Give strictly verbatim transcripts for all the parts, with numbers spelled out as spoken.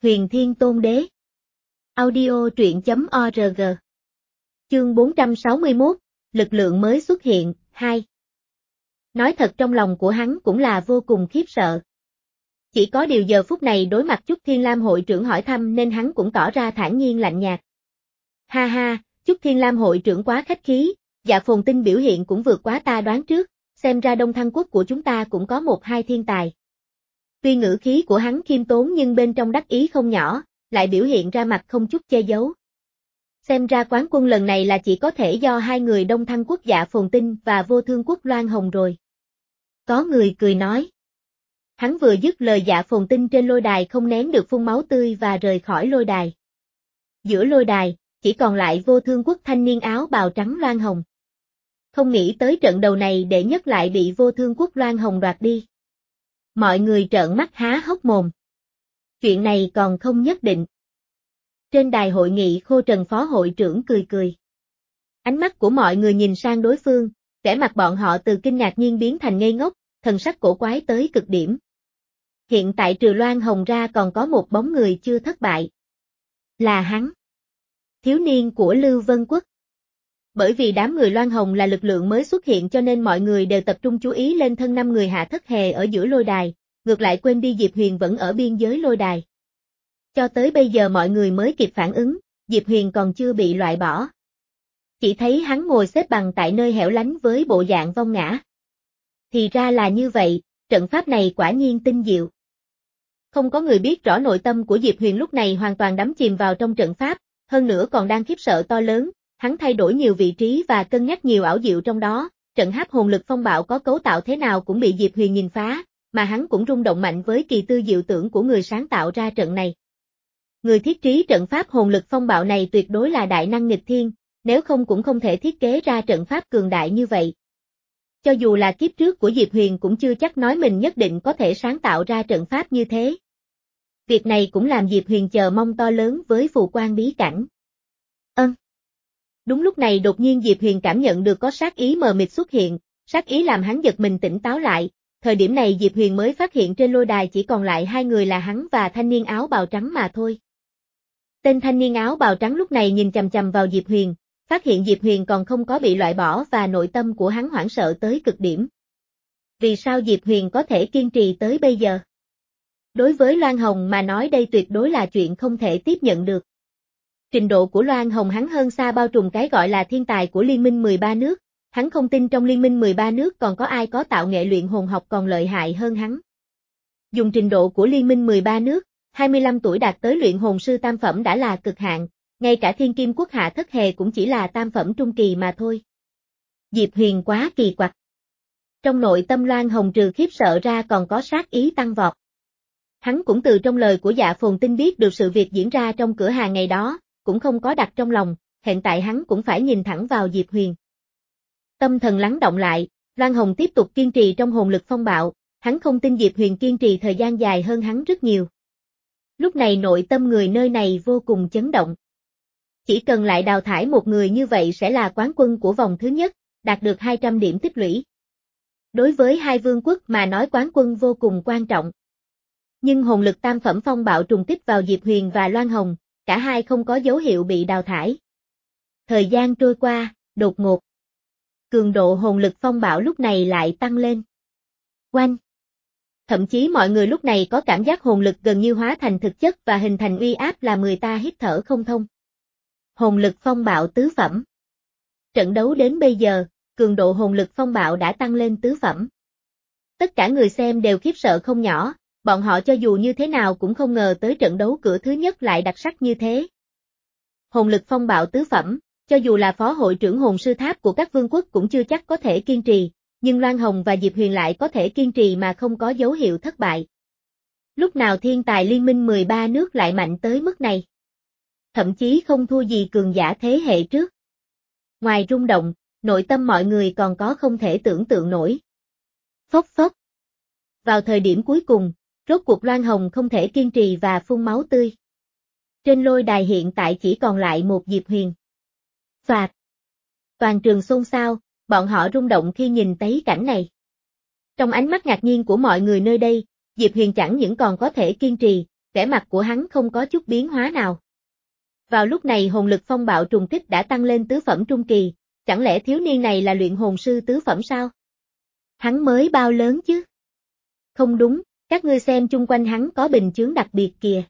Huyền Thiên Tôn Đế. Audio truyện chấm org. Chương bốn trăm sáu mươi mốt, lực lượng mới xuất hiện, hai. Nói thật trong lòng của hắn cũng là vô cùng khiếp sợ. Chỉ có điều giờ phút này đối mặt Chúc Thiên Lam hội trưởng hỏi thăm nên hắn cũng tỏ ra thản nhiên lạnh nhạt. Ha ha, Chúc Thiên Lam hội trưởng quá khách khí, Dạ Phồn Tinh biểu hiện cũng vượt quá ta đoán trước, xem ra Đông Thăng quốc của chúng ta cũng có một hai thiên tài. Tuy ngữ khí của hắn khiêm tốn nhưng bên trong đắc ý không nhỏ, lại biểu hiện ra mặt không chút che giấu. Xem ra quán quân lần này là chỉ có thể do hai người Đông Thăng quốc Dạ Phồn Tinh và Vô Thương quốc Loan Hồng rồi. Có người cười nói. Hắn vừa dứt lời Dạ Phồn Tinh trên lôi đài không nén được phun máu tươi và rời khỏi lôi đài. Giữa lôi đài, chỉ còn lại Vô Thương quốc thanh niên áo bào trắng Loan Hồng. Không nghĩ tới trận đầu này đệ nhất lại bị Vô Thương quốc Loan Hồng đoạt đi. Mọi người trợn mắt há hốc mồm. Chuyện này còn không nhất định. Trên đài hội nghị Khô Trần phó hội trưởng cười cười. Ánh mắt của mọi người nhìn sang đối phương, vẻ mặt bọn họ từ kinh ngạc nhiên biến thành ngây ngốc, thần sắc cổ quái tới cực điểm. Hiện tại trừ Loan Hồng ra còn có một bóng người chưa thất bại. Là hắn. Thiếu niên của Lưu Vân Quốc. Bởi vì đám người Loan Hồng là lực lượng mới xuất hiện cho nên mọi người đều tập trung chú ý lên thân năm người Hạ Thất Hề ở giữa lôi đài, ngược lại quên đi Diệp Huyền vẫn ở biên giới lôi đài. Cho tới bây giờ mọi người mới kịp phản ứng, Diệp Huyền còn chưa bị loại bỏ. Chỉ thấy hắn ngồi xếp bằng tại nơi hẻo lánh với bộ dạng vong ngã. Thì ra là như vậy, trận pháp này quả nhiên tinh diệu. Không có người biết rõ nội tâm của Diệp Huyền lúc này hoàn toàn đắm chìm vào trong trận pháp, hơn nữa còn đang khiếp sợ to lớn. Hắn thay đổi nhiều vị trí và cân nhắc nhiều ảo diệu trong đó, trận háp hồn lực phong bạo có cấu tạo thế nào cũng bị Diệp Huyền nhìn phá, mà hắn cũng rung động mạnh với kỳ tư diệu tưởng của người sáng tạo ra trận này. Người thiết trí trận pháp hồn lực phong bạo này tuyệt đối là đại năng nghịch thiên, nếu không cũng không thể thiết kế ra trận pháp cường đại như vậy. Cho dù là kiếp trước của Diệp Huyền cũng chưa chắc nói mình nhất định có thể sáng tạo ra trận pháp như thế. Việc này cũng làm Diệp Huyền chờ mong to lớn với phù quan bí cảnh. Ân. Đúng lúc này đột nhiên Diệp Huyền cảm nhận được có sát ý mờ mịt xuất hiện, sát ý làm hắn giật mình tỉnh táo lại, thời điểm này Diệp Huyền mới phát hiện trên lôi đài chỉ còn lại hai người là hắn và thanh niên áo bào trắng mà thôi. Tên thanh niên áo bào trắng lúc này nhìn chằm chằm vào Diệp Huyền, phát hiện Diệp Huyền còn không có bị loại bỏ và nội tâm của hắn hoảng sợ tới cực điểm. Vì sao Diệp Huyền có thể kiên trì tới bây giờ? Đối với Loan Hồng mà nói đây tuyệt đối là chuyện không thể tiếp nhận được. Trình độ của Loan Hồng hắn hơn xa bao trùm cái gọi là thiên tài của Liên minh mười ba nước, hắn không tin trong Liên minh mười ba nước còn có ai có tạo nghệ luyện hồn học còn lợi hại hơn hắn. Dùng trình độ của Liên minh mười ba nước, hai mươi lăm tuổi đạt tới luyện hồn sư tam phẩm đã là cực hạn, ngay cả Thiên Kim Quốc Hạ Thất Hề cũng chỉ là tam phẩm trung kỳ mà thôi. Diệp Huyền quá kỳ quặc. Trong nội tâm Loan Hồng trừ khiếp sợ ra còn có sát ý tăng vọt. Hắn cũng từ trong lời của Dạ Phồn Tinh biết được sự việc diễn ra trong cửa hàng ngày đó, cũng không có đặt trong lòng, hiện tại hắn cũng phải nhìn thẳng vào Diệp Huyền. Tâm thần lắng động lại, Loan Hồng tiếp tục kiên trì trong hồn lực phong bạo, hắn không tin Diệp Huyền kiên trì thời gian dài hơn hắn rất nhiều. Lúc này nội tâm người nơi này vô cùng chấn động. Chỉ cần lại đào thải một người như vậy sẽ là quán quân của vòng thứ nhất, đạt được hai trăm điểm tích lũy. Đối với hai vương quốc mà nói quán quân vô cùng quan trọng. Nhưng hồn lực tam phẩm phong bạo trùng kích vào Diệp Huyền và Loan Hồng, cả hai không có dấu hiệu bị đào thải. Thời gian trôi qua, đột ngột. Cường độ hồn lực phong bạo lúc này lại tăng lên. Oanh! Thậm chí mọi người lúc này có cảm giác hồn lực gần như hóa thành thực chất và hình thành uy áp làm người ta hít thở không thông. Hồn lực phong bạo tứ phẩm. Trận đấu đến bây giờ, cường độ hồn lực phong bạo đã tăng lên tứ phẩm. Tất cả người xem đều khiếp sợ không nhỏ. Bọn họ cho dù như thế nào cũng không ngờ tới trận đấu cửa thứ nhất lại đặc sắc như thế. Hồn lực phong bạo tứ phẩm, cho dù là phó hội trưởng hồn sư tháp của các vương quốc cũng chưa chắc có thể kiên trì, nhưng Loan Hồng và Diệp Huyền lại có thể kiên trì mà không có dấu hiệu thất bại. Lúc nào thiên tài liên minh mười ba nước lại mạnh tới mức này? Thậm chí không thua gì cường giả thế hệ trước. Ngoài rung động, nội tâm mọi người còn có không thể tưởng tượng nổi. Phốc phốc. Vào thời điểm cuối cùng, rốt cuộc Loan Hồng không thể kiên trì và phun máu tươi. Trên lôi đài hiện tại chỉ còn lại một Diệp Huyền. Phạt. Toàn trường xôn xao, bọn họ rung động khi nhìn thấy cảnh này. Trong ánh mắt ngạc nhiên của mọi người nơi đây, Diệp Huyền chẳng những còn có thể kiên trì, vẻ mặt của hắn không có chút biến hóa nào. Vào lúc này hồn lực phong bạo trùng kích đã tăng lên tứ phẩm trung kỳ, chẳng lẽ thiếu niên này là luyện hồn sư tứ phẩm sao? Hắn mới bao lớn chứ? Không đúng, các ngươi xem chung quanh hắn có bình chướng đặc biệt kìa.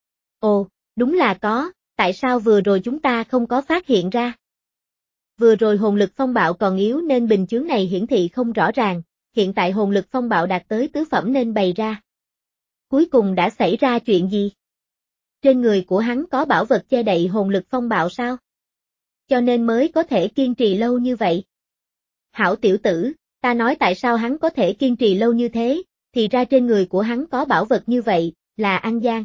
Ồ, đúng là có, tại sao vừa rồi chúng ta không có phát hiện ra? Vừa rồi hồn lực phong bạo còn yếu nên bình chướng này hiển thị không rõ ràng, hiện tại hồn lực phong bạo đạt tới tứ phẩm nên bày ra. Cuối cùng đã xảy ra chuyện gì? Trên người của hắn có bảo vật che đậy hồn lực phong bạo sao? Cho nên mới có thể kiên trì lâu như vậy. Hảo tiểu tử, ta nói tại sao hắn có thể kiên trì lâu như thế, thì ra trên người của hắn có bảo vật như vậy, là ăn gian.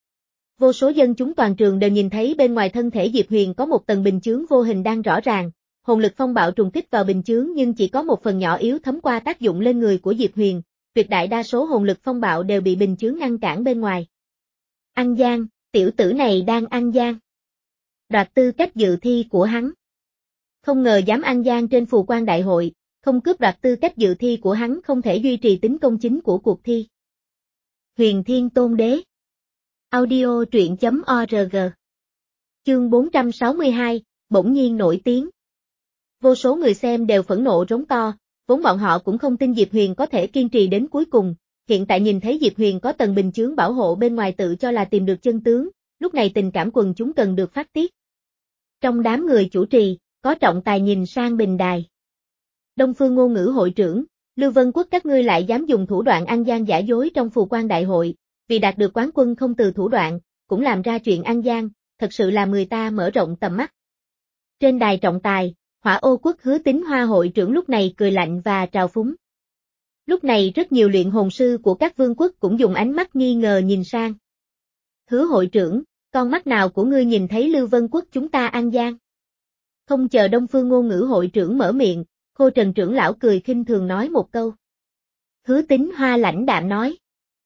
Vô số dân chúng toàn trường đều nhìn thấy bên ngoài thân thể Diệp Huyền có một tầng bình chướng vô hình đang rõ ràng, hồn lực phong bạo trùng kích vào bình chướng nhưng chỉ có một phần nhỏ yếu thấm qua tác dụng lên người của Diệp Huyền, tuyệt đại đa số hồn lực phong bạo đều bị bình chướng ngăn cản bên ngoài. Ăn gian, tiểu tử này đang ăn gian. Đoạt tư cách dự thi của hắn. Không ngờ dám ăn gian trên phù quan đại hội, không cướp đoạt tư cách dự thi của hắn không thể duy trì tính công chính của cuộc thi. Huyền Thiên Tôn Đế. Audio truyện chấm org. Chương bốn trăm sáu mươi hai, bỗng nhiên nổi tiếng. Vô số người xem đều phẫn nộ rống to, vốn bọn họ cũng không tin Diệp Huyền có thể kiên trì đến cuối cùng, hiện tại nhìn thấy Diệp Huyền có tầng bình chướng bảo hộ bên ngoài tự cho là tìm được chân tướng, lúc này tình cảm quần chúng cần được phát tiết. Trong đám người chủ trì, có trọng tài nhìn sang bình đài. Đông Phương Ngôn Ngữ hội trưởng, Lưu Vân Quốc các ngươi lại dám dùng thủ đoạn ăn gian giả dối trong phù quan đại hội, vì đạt được quán quân không từ thủ đoạn, cũng làm ra chuyện ăn gian, thật sự làm người ta mở rộng tầm mắt. Trên đài trọng tài, Hỏa Ô Quốc Hứa Tín Hoa hội trưởng lúc này cười lạnh và trào phúng. Lúc này rất nhiều luyện hồn sư của các vương quốc cũng dùng ánh mắt nghi ngờ nhìn sang. Hứa hội trưởng, con mắt nào của ngươi nhìn thấy Lưu Vân Quốc chúng ta ăn gian? Không chờ Đông Phương Ngôn Ngữ hội trưởng mở miệng, Khô Trần trưởng lão cười khinh thường nói một câu. Hứa Tín Hoa lãnh đạm nói.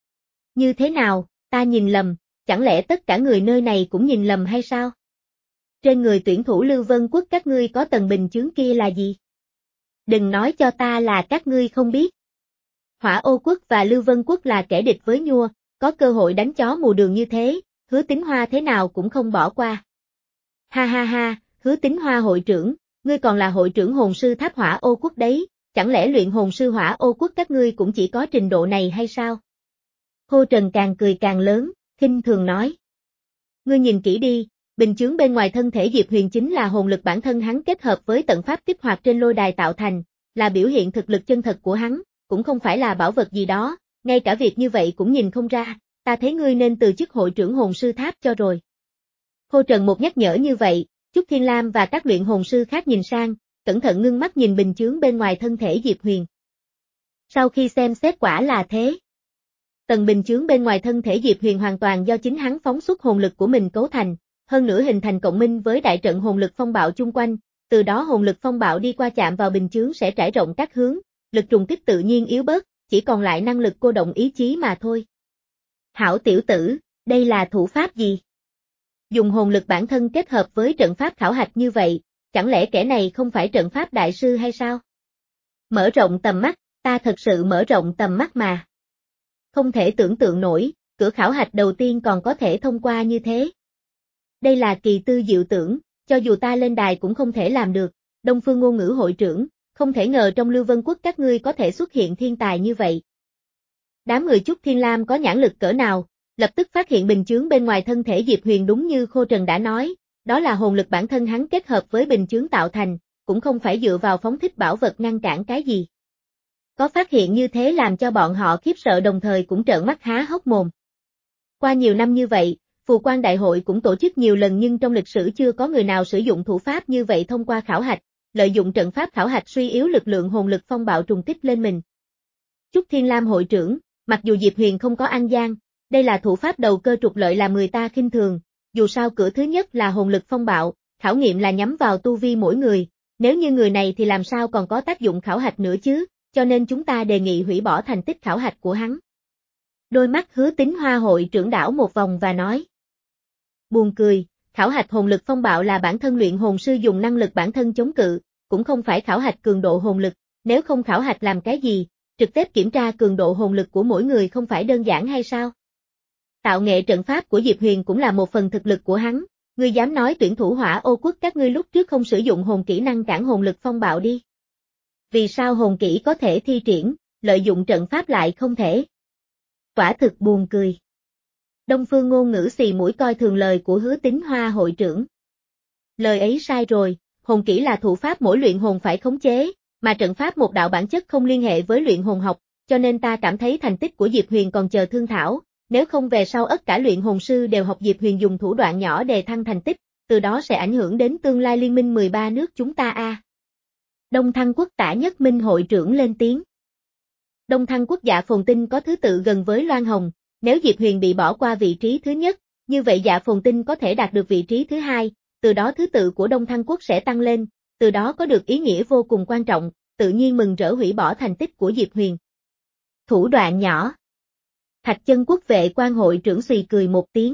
Như thế nào, ta nhìn lầm, chẳng lẽ tất cả người nơi này cũng nhìn lầm hay sao? Trên người tuyển thủ Lưu Vân Quốc các ngươi có tầng bình chướng kia là gì? Đừng nói cho ta là các ngươi không biết. Hỏa Ô Quốc và Lưu Vân Quốc là kẻ địch với nhua, có cơ hội đánh chó mù đường như thế, Hứa Tín Hoa thế nào cũng không bỏ qua. Ha ha ha, Hứa Tín Hoa hội trưởng, ngươi còn là hội trưởng hồn sư tháp Hỏa Ô Quốc đấy, chẳng lẽ luyện hồn sư Hỏa Ô Quốc các ngươi cũng chỉ có trình độ này hay sao? Khô Trần càng cười càng lớn, khinh thường nói. Ngươi nhìn kỹ đi, bình chướng bên ngoài thân thể Diệp Huyền chính là hồn lực bản thân hắn kết hợp với tận pháp kích hoạt trên lôi đài tạo thành, là biểu hiện thực lực chân thật của hắn, cũng không phải là bảo vật gì đó, ngay cả việc như vậy cũng nhìn không ra, ta thấy ngươi nên từ chức hội trưởng hồn sư tháp cho rồi. Khô Trần một nhắc nhở như vậy, Chúc Thiên Lam và các luyện hồn sư khác nhìn sang, cẩn thận ngưng mắt nhìn bình chướng bên ngoài thân thể Diệp Huyền. Sau khi xem xét quả là thế. Tầng bình chướng bên ngoài thân thể Diệp Huyền hoàn toàn do chính hắn phóng xuất hồn lực của mình cấu thành, hơn nữa hình thành cộng minh với đại trận hồn lực phong bạo chung quanh, từ đó hồn lực phong bạo đi qua chạm vào bình chướng sẽ trải rộng các hướng, lực trùng kích tự nhiên yếu bớt, chỉ còn lại năng lực cô động ý chí mà thôi. Hảo tiểu tử, đây là thủ pháp gì? Dùng hồn lực bản thân kết hợp với trận pháp khảo hạch như vậy, chẳng lẽ kẻ này không phải trận pháp đại sư hay sao? Mở rộng tầm mắt, ta thật sự mở rộng tầm mắt mà. Không thể tưởng tượng nổi, cửa khảo hạch đầu tiên còn có thể thông qua như thế. Đây là kỳ tư diệu tưởng, cho dù ta lên đài cũng không thể làm được, Đông Phương Ngôn Ngữ hội trưởng, không thể ngờ trong Lưu Vân Quốc các ngươi có thể xuất hiện thiên tài như vậy. Đám người Chúc Thiên Lam có nhãn lực cỡ nào, lập tức phát hiện bình chướng bên ngoài thân thể Diệp Huyền đúng như Khô Trần đã nói, đó là hồn lực bản thân hắn kết hợp với bình chướng tạo thành, cũng không phải dựa vào phóng thích bảo vật ngăn cản cái gì. Có phát hiện như thế làm cho bọn họ khiếp sợ đồng thời cũng trợn mắt há hốc mồm. Qua nhiều năm như vậy, phù quan đại hội cũng tổ chức nhiều lần nhưng trong lịch sử chưa có người nào sử dụng thủ pháp như vậy thông qua khảo hạch, lợi dụng trận pháp khảo hạch suy yếu lực lượng hồn lực phong bạo trùng kích lên mình. Chúc Thiên Lam hội trưởng, mặc dù Diệp Huyền không có ăn gian, đây là thủ pháp đầu cơ trục lợi làm người ta khinh thường, dù sao cửa thứ nhất là hồn lực phong bạo, khảo nghiệm là nhắm vào tu vi mỗi người, nếu như người này thì làm sao còn có tác dụng khảo hạch nữa chứ, cho nên chúng ta đề nghị hủy bỏ thành tích khảo hạch của hắn. Đôi mắt Hứa Tín Hoa hội trưởng đảo một vòng và nói. Buồn cười, khảo hạch hồn lực phong bạo là bản thân luyện hồn sư dùng năng lực bản thân chống cự, cũng không phải khảo hạch cường độ hồn lực, nếu không khảo hạch làm cái gì, trực tiếp kiểm tra cường độ hồn lực của mỗi người không phải đơn giản hay sao? Tạo nghệ trận pháp của Diệp Huyền cũng là một phần thực lực của hắn, ngươi dám nói tuyển thủ Hỏa Ô Quốc các ngươi lúc trước không sử dụng hồn kỹ năng cản hồn lực phong bạo đi. Vì sao hồn kỹ có thể thi triển, lợi dụng trận pháp lại không thể? Quả thực buồn cười. Đông Phương Ngôn Ngữ xì mũi coi thường lời của Hứa Tín Hoa hội trưởng. Lời ấy sai rồi, hồn kỹ là thủ pháp mỗi luyện hồn phải khống chế, mà trận pháp một đạo bản chất không liên hệ với luyện hồn học, cho nên ta cảm thấy thành tích của Diệp Huyền còn chờ thương thảo, nếu không về sau tất cả luyện hồn sư đều học Diệp Huyền dùng thủ đoạn nhỏ đề thăng thành tích, từ đó sẽ ảnh hưởng đến tương lai liên minh mười ba nước chúng ta a. À. Đông Thăng Quốc Tả Nhất Minh hội trưởng lên tiếng. Đông Thăng Quốc Dạ Phồn Tinh có thứ tự gần với Loan Hồng, nếu Diệp Huyền bị bỏ qua vị trí thứ nhất, như vậy Dạ Phồn Tinh có thể đạt được vị trí thứ hai, từ đó thứ tự của Đông Thăng Quốc sẽ tăng lên, từ đó có được ý nghĩa vô cùng quan trọng, tự nhiên mừng rỡ hủy bỏ thành tích của Diệp Huyền. Thủ đoạn nhỏ. Thạch Chân Quốc vệ quan hội trưởng xì cười một tiếng.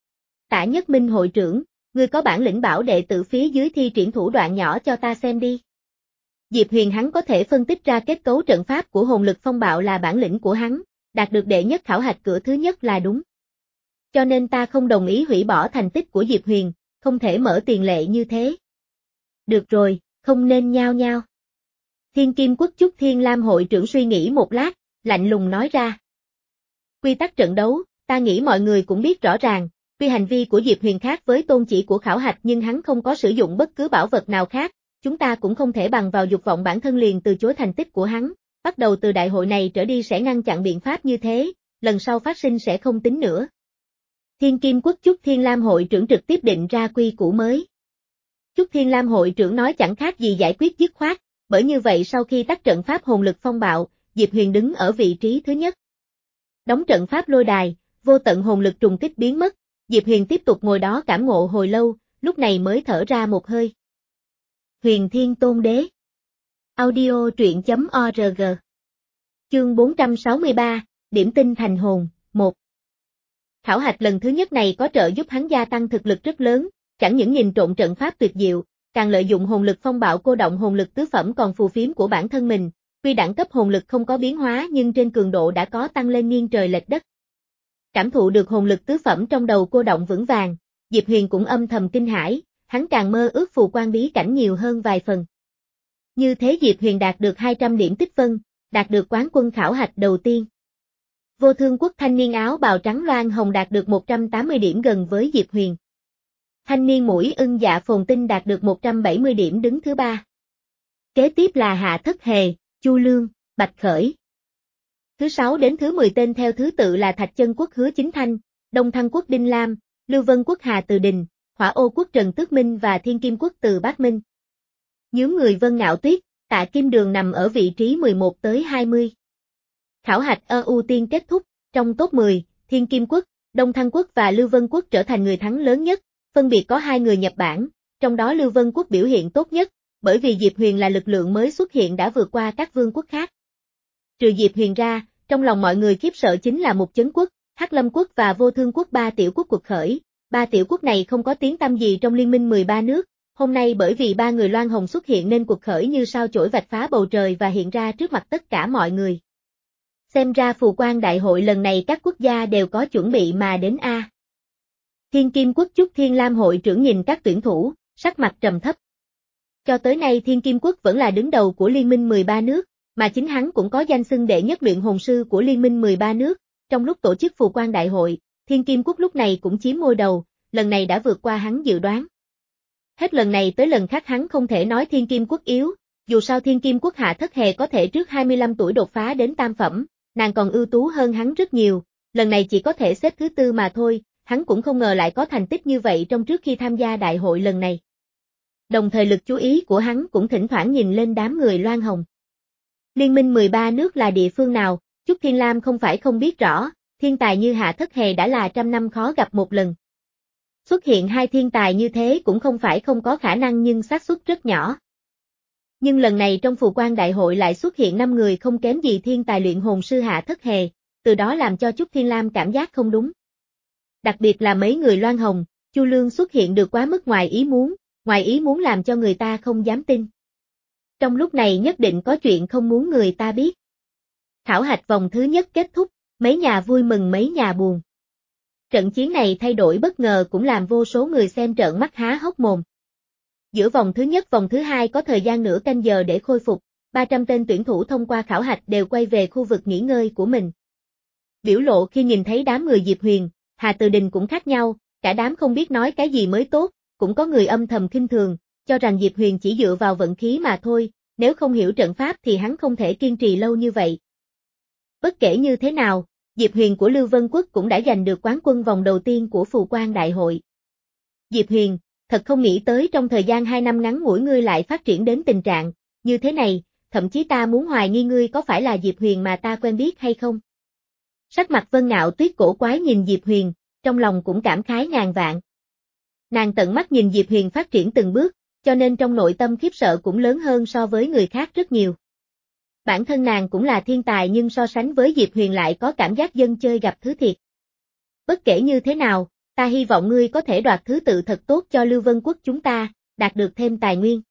Tả Nhất Minh hội trưởng, ngươi có bản lĩnh bảo đệ tử phía dưới thi triển thủ đoạn nhỏ cho ta xem đi. Diệp Huyền hắn có thể phân tích ra kết cấu trận pháp của hồn lực phong bạo là bản lĩnh của hắn, đạt được đệ nhất khảo hạch cửa thứ nhất là đúng. Cho nên ta không đồng ý hủy bỏ thành tích của Diệp Huyền, không thể mở tiền lệ như thế. Được rồi, không nên nhao nhao. Thiên Kim Quốc Chúc Thiên Lam hội trưởng suy nghĩ một lát, lạnh lùng nói ra. Quy tắc trận đấu, ta nghĩ mọi người cũng biết rõ ràng, tuy hành vi của Diệp Huyền khác với tôn chỉ của khảo hạch nhưng hắn không có sử dụng bất cứ bảo vật nào khác, chúng ta cũng không thể bằng vào dục vọng bản thân liền từ chối thành tích của hắn, bắt đầu từ đại hội này trở đi sẽ ngăn chặn biện pháp như thế, lần sau phát sinh sẽ không tính nữa. Thiên Kim Quốc Chúc Thiên Lam hội trưởng trực tiếp định ra quy củ mới. Chúc Thiên Lam hội trưởng nói chẳng khác gì giải quyết dứt khoát, bởi như vậy sau khi tắt trận pháp hồn lực phong bạo, Diệp Huyền đứng ở vị trí thứ nhất. Đóng trận pháp lôi đài, vô tận hồn lực trùng kích biến mất, Diệp Huyền tiếp tục ngồi đó cảm ngộ hồi lâu, lúc này mới thở ra một hơi. Huyền Thiên Tôn Đế. Audio truyện chấm org. Chương bốn trăm sáu mươi ba, Điểm tinh thành hồn, một. Khảo hạch lần thứ nhất này có trợ giúp hắn gia tăng thực lực rất lớn, chẳng những nhìn trộn trận pháp tuyệt diệu, càng lợi dụng hồn lực phong bạo cô động hồn lực tứ phẩm còn phù phiếm của bản thân mình, tuy đẳng cấp hồn lực không có biến hóa nhưng trên cường độ đã có tăng lên nghiêng trời lệch đất. Cảm thụ được hồn lực tứ phẩm trong đầu cô động vững vàng, Diệp Huyền cũng âm thầm kinh hãi, hắn càng mơ ước phù quan bí cảnh nhiều hơn vài phần. Như thế Diệp Huyền đạt được hai trăm điểm tích phân, đạt được quán quân khảo hạch đầu tiên. Vô Thương Quốc thanh niên áo bào trắng Loan Hồng đạt được một trăm tám mươi điểm gần với Diệp Huyền. Thanh niên mũi ưng Dạ Phồn Tinh đạt được một trăm bảy mươi điểm đứng thứ ba. Kế tiếp là Hạ Thất Hề, Chu Lương, Bạch Khởi. Thứ sáu đến thứ mười tên theo thứ tự là Thạch Chân Quốc Hứa Chính Thanh, Đông Thăng Quốc Đinh Lam, Lưu Vân Quốc Hà Từ Đình, Hỏa Ô Quốc Trần Tước Minh và Thiên Kim Quốc Từ Bác Minh. Nhóm người Vân Ngạo Tuyết, Tạ Kim Đường nằm ở vị trí mười một tới hai mươi. Khảo hạch ơ ưu tiên kết thúc, trong top mười, Thiên Kim Quốc, Đông Thăng Quốc và Lưu Vân Quốc trở thành người thắng lớn nhất, phân biệt có hai người nhập bảng, trong đó Lưu Vân Quốc biểu hiện tốt nhất, bởi vì Diệp Huyền là lực lượng mới xuất hiện đã vượt qua các vương quốc khác. Trừ Diệp Huyền ra, trong lòng mọi người khiếp sợ chính là Mục Chấn Quốc, Hắc Lâm Quốc và Vô Thương Quốc ba tiểu quốc cuộc khởi. Ba tiểu quốc này không có tiếng tăm gì trong liên minh mười ba nước, hôm nay bởi vì ba người Loan Hồng xuất hiện nên cuộc khởi như sao chổi vạch phá bầu trời và hiện ra trước mặt tất cả mọi người. Xem ra phù quan đại hội lần này các quốc gia đều có chuẩn bị mà đến a. Thiên Kim Quốc Chúc Thiên Lam hội trưởng nhìn các tuyển thủ, sắc mặt trầm thấp. Cho tới nay Thiên Kim Quốc vẫn là đứng đầu của liên minh mười ba nước, mà chính hắn cũng có danh xưng đệ nhất luyện hồn sư của liên minh mười ba nước, trong lúc tổ chức phù quan đại hội, Thiên Kim Quốc lúc này cũng chiếm ngôi đầu, lần này đã vượt qua hắn dự đoán. Hết lần này tới lần khác hắn không thể nói Thiên Kim Quốc yếu, dù sao Thiên Kim Quốc Hạ Thất Hề có thể trước hai mươi lăm tuổi đột phá đến tam phẩm, nàng còn ưu tú hơn hắn rất nhiều, lần này chỉ có thể xếp thứ tư mà thôi, hắn cũng không ngờ lại có thành tích như vậy trong trước khi tham gia đại hội lần này. Đồng thời lực chú ý của hắn cũng thỉnh thoảng nhìn lên đám người Loan Hồng. Liên minh mười ba nước là địa phương nào, Chúc Thiên Lam không phải không biết rõ, thiên tài như Hạ Thất Hề đã là trăm năm khó gặp một lần. Xuất hiện hai thiên tài như thế cũng không phải không có khả năng nhưng xác suất rất nhỏ. Nhưng lần này trong phù quan đại hội lại xuất hiện năm người không kém gì thiên tài luyện hồn sư Hạ Thất Hề, từ đó làm cho Chúc Thiên Lam cảm giác không đúng. Đặc biệt là mấy người Loan Hồng, Chu Lương xuất hiện được quá mức ngoài ý muốn, ngoài ý muốn làm cho người ta không dám tin. Trong lúc này nhất định có chuyện không muốn người ta biết. Khảo hạch vòng thứ nhất kết thúc, mấy nhà vui mừng mấy nhà buồn. Trận chiến này thay đổi bất ngờ cũng làm vô số người xem trợn mắt há hốc mồm. Giữa vòng thứ nhất vòng thứ hai có thời gian nửa canh giờ để khôi phục, ba trăm tên tuyển thủ thông qua khảo hạch đều quay về khu vực nghỉ ngơi của mình. Biểu lộ khi nhìn thấy đám người Diệp Huyền, Hà Từ Đình cũng khác nhau, cả đám không biết nói cái gì mới tốt, cũng có người âm thầm khinh thường, cho rằng Diệp Huyền chỉ dựa vào vận khí mà thôi, nếu không hiểu trận pháp thì hắn không thể kiên trì lâu như vậy. Bất kể như thế nào, Diệp Huyền của Lưu Vân Quốc cũng đã giành được quán quân vòng đầu tiên của Phù Quan Đại hội. Diệp Huyền, thật không nghĩ tới trong thời gian hai năm ngắn ngủi ngươi lại phát triển đến tình trạng như thế này, thậm chí ta muốn hoài nghi ngươi có phải là Diệp Huyền mà ta quen biết hay không. Sắc mặt Vân Ngạo Tuyết cổ quái nhìn Diệp Huyền, trong lòng cũng cảm khái ngàn vạn. Nàng tận mắt nhìn Diệp Huyền phát triển từng bước, cho nên trong nội tâm khiếp sợ cũng lớn hơn so với người khác rất nhiều. Bản thân nàng cũng là thiên tài nhưng so sánh với Diệp Huyền lại có cảm giác dân chơi gặp thứ thiệt. Bất kể như thế nào, ta hy vọng ngươi có thể đoạt thứ tự thật tốt cho Lưu Vân Quốc chúng ta, đạt được thêm tài nguyên.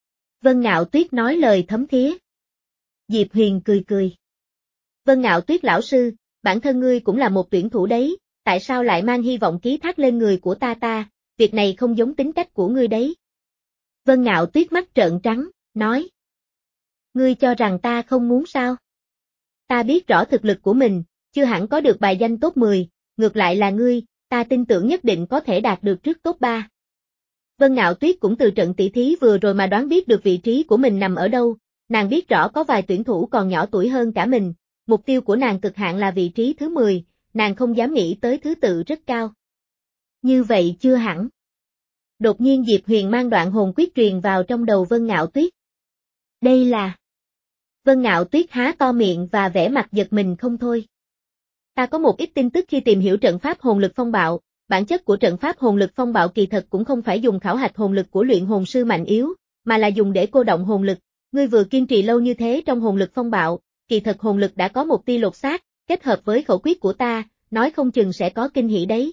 Vân Ngạo Tuyết nói lời thấm thía. Diệp Huyền cười cười. Vân Ngạo Tuyết lão sư, bản thân ngươi cũng là một tuyển thủ đấy, tại sao lại mang hy vọng ký thác lên người của ta ta, việc này không giống tính cách của ngươi đấy. Vân Ngạo Tuyết mắt trợn trắng, nói. Ngươi cho rằng ta không muốn sao? Ta biết rõ thực lực của mình, chưa hẳn có được bài danh top mười, ngược lại là ngươi, ta tin tưởng nhất định có thể đạt được trước top ba. Vân Ngạo Tuyết cũng từ trận tỷ thí vừa rồi mà đoán biết được vị trí của mình nằm ở đâu, nàng biết rõ có vài tuyển thủ còn nhỏ tuổi hơn cả mình, mục tiêu của nàng cực hạn là vị trí thứ mười, nàng không dám nghĩ tới thứ tự rất cao. Như vậy chưa hẳn. Đột nhiên Diệp Huyền mang đoạn hồn quyết truyền vào trong đầu Vân Ngạo Tuyết. Đây là... Vân Ngạo Tuyết há to miệng và vẻ mặt giật mình không thôi. Ta có một ít tin tức khi tìm hiểu trận pháp hồn lực phong bạo, bản chất của trận pháp hồn lực phong bạo kỳ thật cũng không phải dùng khảo hạch hồn lực của luyện hồn sư mạnh yếu, mà là dùng để cô động hồn lực, ngươi vừa kiên trì lâu như thế trong hồn lực phong bạo, kỳ thật hồn lực đã có một tia lột xác, kết hợp với khẩu quyết của ta, nói không chừng sẽ có kinh hỉ đấy.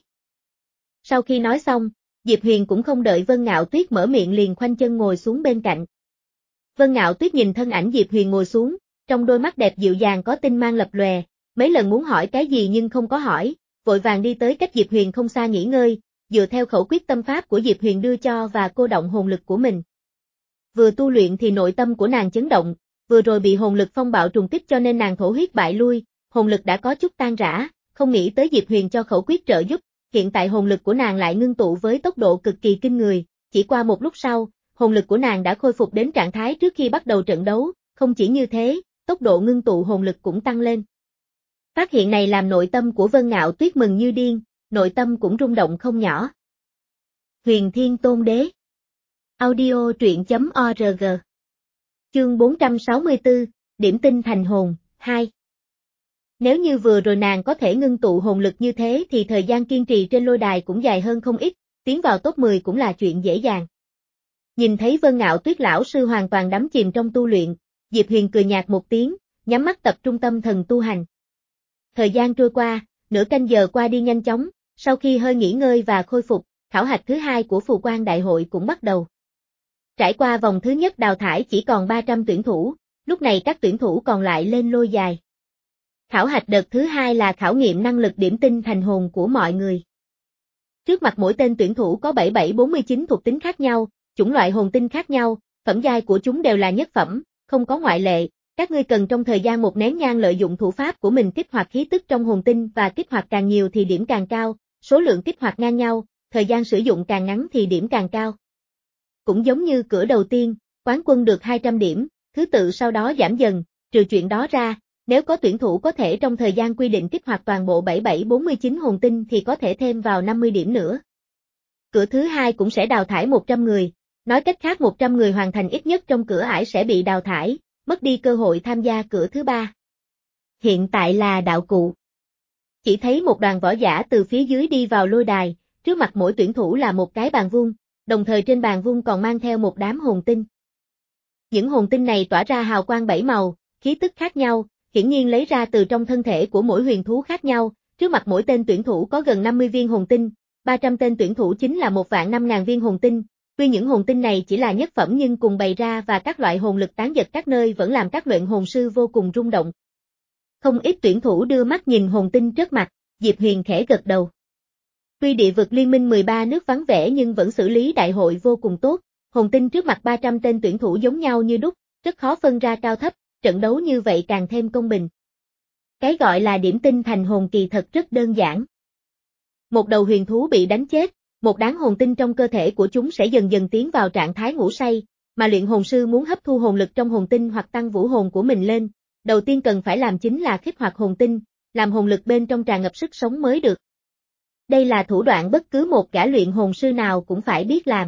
Sau khi nói xong, Diệp Huyền cũng không đợi Vân Ngạo Tuyết mở miệng liền khoanh chân ngồi xuống bên cạnh. Vân Ngạo Tuyết nhìn thân ảnh Diệp Huyền ngồi xuống, trong đôi mắt đẹp dịu dàng có tinh mang lập lòe, mấy lần muốn hỏi cái gì nhưng không có hỏi, vội vàng đi tới cách Diệp Huyền không xa nghỉ ngơi, dựa theo khẩu quyết tâm pháp của Diệp Huyền đưa cho và cô động hồn lực của mình. Vừa tu luyện thì nội tâm của nàng chấn động, vừa rồi bị hồn lực phong bạo trùng kích cho nên nàng thổ huyết bại lui, hồn lực đã có chút tan rã, không nghĩ tới Diệp Huyền cho khẩu quyết trợ giúp, hiện tại hồn lực của nàng lại ngưng tụ với tốc độ cực kỳ kinh người, chỉ qua một lúc sau, hồn lực của nàng đã khôi phục đến trạng thái trước khi bắt đầu trận đấu, không chỉ như thế, tốc độ ngưng tụ hồn lực cũng tăng lên. Phát hiện này làm nội tâm của Vân Ngạo Tuyết mừng như điên, nội tâm cũng rung động không nhỏ. Huyền Thiên Tôn Đế Audio truyện chấm org Chương bốn trăm sáu mươi tư, Điểm tinh thành hồn, hai. Nếu như vừa rồi nàng có thể ngưng tụ hồn lực như thế thì thời gian kiên trì trên lôi đài cũng dài hơn không ít, tiến vào top mười cũng là chuyện dễ dàng. Nhìn thấy Vân Ngạo Tuyết lão sư hoàn toàn đắm chìm trong tu luyện, Diệp Huyền cười nhạt một tiếng, nhắm mắt tập trung tâm thần tu hành. Thời gian trôi qua, nửa canh giờ qua đi nhanh chóng, sau khi hơi nghỉ ngơi và khôi phục, khảo hạch thứ hai của Phù Quan Đại hội cũng bắt đầu. Trải qua vòng thứ nhất đào thải chỉ còn ba trăm tuyển thủ, lúc này các tuyển thủ còn lại lên lôi dài. Khảo hạch đợt thứ hai là khảo nghiệm năng lực điểm tinh thành hồn của mọi người. Trước mặt mỗi tên tuyển thủ có bảy bảy bốn chín thuộc tính khác nhau, chủng loại hồn tinh khác nhau, phẩm giai của chúng đều là nhất phẩm, không có ngoại lệ. Các ngươi cần trong thời gian một nén nhang lợi dụng thủ pháp của mình kích hoạt khí tức trong hồn tinh và kích hoạt càng nhiều thì điểm càng cao, số lượng kích hoạt ngang nhau, thời gian sử dụng càng ngắn thì điểm càng cao. Cũng giống như cửa đầu tiên, quán quân được hai trăm điểm, thứ tự sau đó giảm dần, trừ chuyện đó ra, nếu có tuyển thủ có thể trong thời gian quy định kích hoạt toàn bộ bảy bảy bốn chín hồn tinh thì có thể thêm vào năm mươi điểm nữa. Cửa thứ hai cũng sẽ đào thải một trăm người, nói cách khác một trăm người hoàn thành ít nhất trong cửa ải sẽ bị đào thải, mất đi cơ hội tham gia cửa thứ ba. Hiện tại là đạo cụ. Chỉ thấy một đoàn võ giả từ phía dưới đi vào lôi đài, trước mặt mỗi tuyển thủ là một cái bàn vuông, đồng thời trên bàn vuông còn mang theo một đám hồn tinh. Những hồn tinh này tỏa ra hào quang bảy màu, khí tức khác nhau, hiển nhiên lấy ra từ trong thân thể của mỗi huyền thú khác nhau, trước mặt mỗi tên tuyển thủ có gần năm mươi viên hồn tinh, ba trăm tên tuyển thủ chính là một vạn năm ngàn viên hồn tinh. Tuy những hồn tinh này chỉ là nhất phẩm nhưng cùng bày ra và các loại hồn lực tán giật các nơi vẫn làm các luyện hồn sư vô cùng rung động. Không ít tuyển thủ đưa mắt nhìn hồn tinh trước mặt, Diệp Huyền khẽ gật đầu. Tuy địa vực Liên minh mười ba nước vắng vẻ nhưng vẫn xử lý đại hội vô cùng tốt, hồn tinh trước mặt ba trăm tên tuyển thủ giống nhau như đúc, rất khó phân ra cao thấp, trận đấu như vậy càng thêm công bình. Cái gọi là điểm tinh thành hồn kỳ thật rất đơn giản. Một đầu huyền thú bị đánh chết, một đám hồn tinh trong cơ thể của chúng sẽ dần dần tiến vào trạng thái ngủ say, mà luyện hồn sư muốn hấp thu hồn lực trong hồn tinh hoặc tăng vũ hồn của mình lên, đầu tiên cần phải làm chính là kích hoạt hồn tinh, làm hồn lực bên trong tràn ngập sức sống mới được. Đây là thủ đoạn bất cứ một gã luyện hồn sư nào cũng phải biết làm.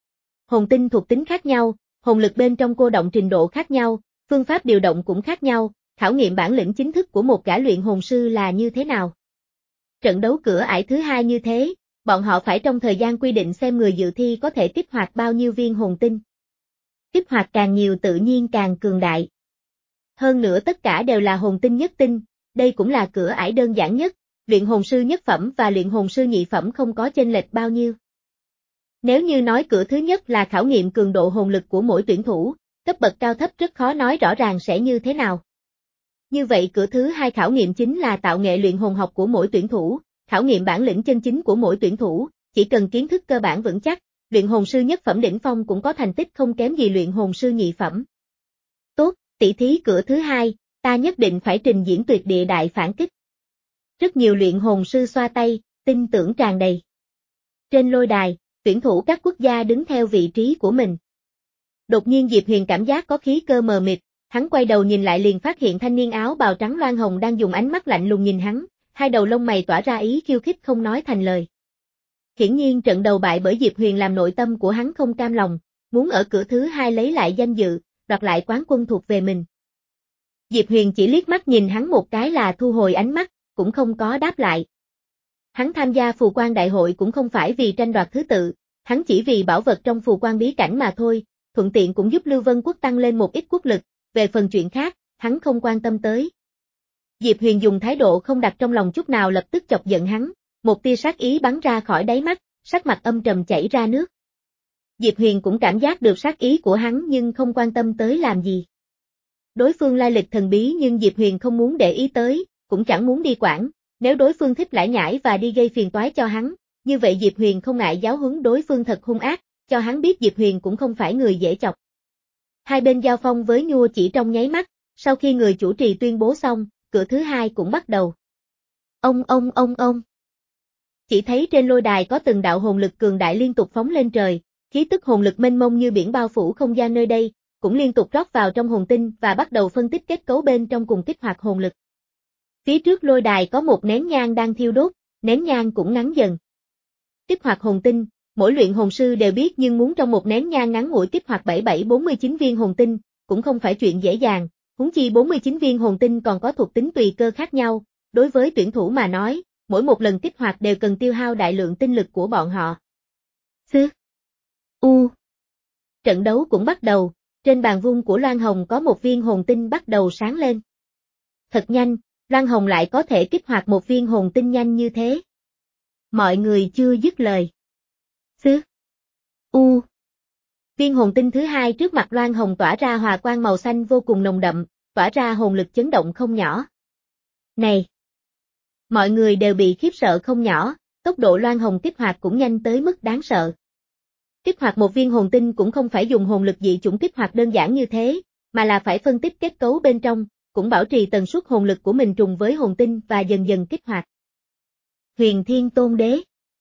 Hồn tinh thuộc tính khác nhau, hồn lực bên trong cô động trình độ khác nhau, phương pháp điều động cũng khác nhau, khảo nghiệm bản lĩnh chính thức của một gã luyện hồn sư là như thế nào. Trận đấu cửa ải thứ hai như thế, bọn họ phải trong thời gian quy định xem người dự thi có thể kích hoạt bao nhiêu viên hồn tinh. Kích hoạt càng nhiều tự nhiên càng cường đại. Hơn nữa tất cả đều là hồn tinh nhất tinh, đây cũng là cửa ải đơn giản nhất, luyện hồn sư nhất phẩm và luyện hồn sư nhị phẩm không có chênh lệch bao nhiêu. Nếu như nói cửa thứ nhất là khảo nghiệm cường độ hồn lực của mỗi tuyển thủ, cấp bậc cao thấp rất khó nói rõ ràng sẽ như thế nào. Như vậy cửa thứ hai khảo nghiệm chính là tạo nghệ luyện hồn học của mỗi tuyển thủ, khảo nghiệm bản lĩnh chân chính của mỗi tuyển thủ, chỉ cần kiến thức cơ bản vững chắc, luyện hồn sư nhất phẩm đỉnh phong cũng có thành tích không kém gì luyện hồn sư nhị phẩm. Tốt, tỷ thí cửa thứ hai, ta nhất định phải trình diễn tuyệt địa đại phản kích. Rất nhiều luyện hồn sư xoa tay, tin tưởng tràn đầy. Trên lôi đài, tuyển thủ các quốc gia đứng theo vị trí của mình. Đột nhiên Diệp Huyền cảm giác có khí cơ mờ mịt, hắn quay đầu nhìn lại liền phát hiện thanh niên áo bào trắng Loan Hồng đang dùng ánh mắt lạnh lùng nhìn hắn, hai đầu lông mày tỏa ra ý khiêu khích không nói thành lời. Hiển nhiên trận đầu bại bởi Diệp Huyền làm nội tâm của hắn không cam lòng, muốn ở cửa thứ hai lấy lại danh dự, đoạt lại quán quân thuộc về mình. Diệp Huyền chỉ liếc mắt nhìn hắn một cái là thu hồi ánh mắt, cũng không có đáp lại. Hắn tham gia phù quan đại hội cũng không phải vì tranh đoạt thứ tự, hắn chỉ vì bảo vật trong phù quan bí cảnh mà thôi, thuận tiện cũng giúp Lưu Vân Quốc tăng lên một ít quốc lực, về phần chuyện khác, hắn không quan tâm tới. Diệp Huyền dùng thái độ không đặt trong lòng chút nào lập tức chọc giận hắn, một tia sát ý bắn ra khỏi đáy mắt, sắc mặt âm trầm chảy ra nước. Diệp Huyền cũng cảm giác được sát ý của hắn nhưng không quan tâm tới làm gì. Đối phương lai lịch thần bí nhưng Diệp Huyền không muốn để ý tới, cũng chẳng muốn đi quản, nếu đối phương thích lải nhải và đi gây phiền toái cho hắn, như vậy Diệp Huyền không ngại giáo huấn đối phương thật hung ác, cho hắn biết Diệp Huyền cũng không phải người dễ chọc. Hai bên giao phong với nhua chỉ trong nháy mắt, sau khi người chủ trì tuyên bố xong, cửa thứ hai cũng bắt đầu. Ông ông ông ông. Chỉ thấy trên lôi đài có từng đạo hồn lực cường đại liên tục phóng lên trời, khí tức hồn lực mênh mông như biển bao phủ không gian nơi đây, cũng liên tục rót vào trong hồn tinh và bắt đầu phân tích kết cấu bên trong cùng kích hoạt hồn lực. Phía trước lôi đài có một nén nhang đang thiêu đốt, nén nhang cũng ngắn dần. Kích hoạt hồn tinh, mỗi luyện hồn sư đều biết nhưng muốn trong một nén nhang ngắn ngủi kích hoạt bảy bảy bốn mươi chín viên hồn tinh, cũng không phải chuyện dễ dàng, huống chi bốn mươi chín viên hồn tinh còn có thuộc tính tùy cơ khác nhau, đối với tuyển thủ mà nói, mỗi một lần kích hoạt đều cần tiêu hao đại lượng tinh lực của bọn họ. Xứ. U. Trận đấu cũng bắt đầu, trên bàn vuông của Loan Hồng có một viên hồn tinh bắt đầu sáng lên. Thật nhanh, Loan Hồng lại có thể kích hoạt một viên hồn tinh nhanh như thế. Mọi người chưa dứt lời. Xứ. U. Viên hồn tinh thứ hai trước mặt Loan Hồng tỏa ra hòa quang màu xanh vô cùng nồng đậm, tỏa ra hồn lực chấn động không nhỏ. Này! Mọi người đều bị khiếp sợ không nhỏ, tốc độ Loan Hồng kích hoạt cũng nhanh tới mức đáng sợ. Kích hoạt một viên hồn tinh cũng không phải dùng hồn lực dị chủng kích hoạt đơn giản như thế, mà là phải phân tích kết cấu bên trong, cũng bảo trì tần suất hồn lực của mình trùng với hồn tinh và dần dần kích hoạt. Huyền Thiên Tôn Đế.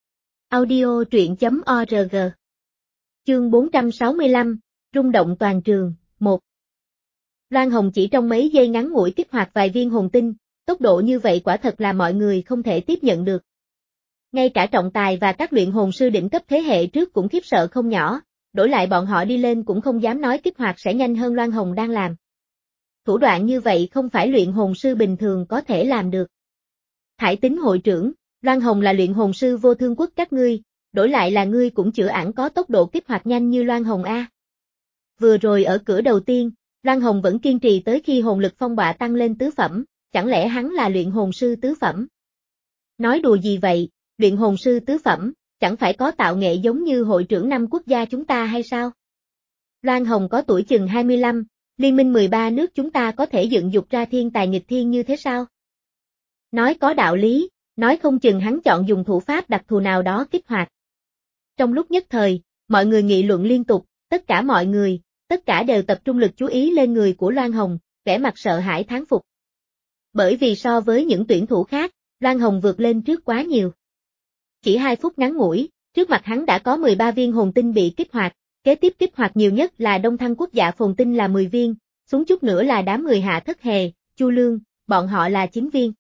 Audio truyện chấm org. Chương bốn trăm sáu mươi lăm, rung động toàn trường, một. Loan Hồng chỉ trong mấy giây ngắn ngủi kích hoạt vài viên hồn tinh, tốc độ như vậy quả thật là mọi người không thể tiếp nhận được. Ngay cả trọng tài và các luyện hồn sư đỉnh cấp thế hệ trước cũng khiếp sợ không nhỏ, đổi lại bọn họ đi lên cũng không dám nói kích hoạt sẽ nhanh hơn Loan Hồng đang làm. Thủ đoạn như vậy không phải luyện hồn sư bình thường có thể làm được. Thải Tính hội trưởng, Loan Hồng là luyện hồn sư vô thương quốc các ngươi, đổi lại là ngươi cũng chữa ẵn có tốc độ kích hoạt nhanh như Loan Hồng a. Vừa rồi ở cửa đầu tiên, Loan Hồng vẫn kiên trì tới khi hồn lực phong bạ tăng lên tứ phẩm, chẳng lẽ hắn là luyện hồn sư tứ phẩm? Nói đùa gì vậy, luyện hồn sư tứ phẩm, chẳng phải có tạo nghệ giống như hội trưởng năm quốc gia chúng ta hay sao? Loan Hồng có tuổi chừng hai mươi lăm, liên minh mười ba nước chúng ta có thể dựng dục ra thiên tài nghịch thiên như thế sao? Nói có đạo lý, Nói không chừng hắn chọn dùng thủ pháp đặc thù nào đó kích hoạt. Trong lúc nhất thời, mọi người nghị luận liên tục, tất cả mọi người, tất cả đều tập trung lực chú ý lên người của Loan Hồng, vẻ mặt sợ hãi thán phục. Bởi vì so với những tuyển thủ khác, Loan Hồng vượt lên trước quá nhiều. Chỉ hai phút ngắn ngủi, trước mặt hắn đã có mười ba viên hồn tinh bị kích hoạt, kế tiếp kích hoạt nhiều nhất là Đông Thăng Quốc Dạ Phồn Tinh là mười viên, xuống chút nữa là đám người Hạ Thất Hề, Chu Lương, bọn họ là chín viên.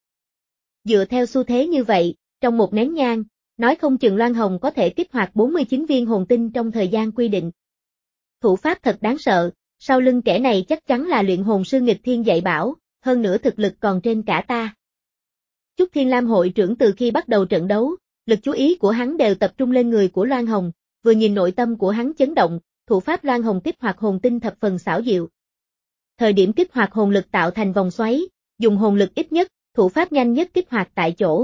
Dựa theo xu thế như vậy, trong một nén nhang, nói không chừng Loan Hồng có thể kích hoạt bốn mươi chín viên hồn tinh trong thời gian quy định. Thủ pháp thật đáng sợ, sau lưng kẻ này chắc chắn là luyện hồn sư nghịch thiên dạy bảo, hơn nữa thực lực còn trên cả ta. Chúc Thiên Lam hội trưởng từ khi bắt đầu trận đấu, lực chú ý của hắn đều tập trung lên người của Loan Hồng, vừa nhìn nội tâm của hắn chấn động, thủ pháp Loan Hồng kích hoạt hồn tinh thập phần xảo diệu. Thời điểm kích hoạt hồn lực tạo thành vòng xoáy, dùng hồn lực ít nhất, thủ pháp nhanh nhất kích hoạt tại chỗ.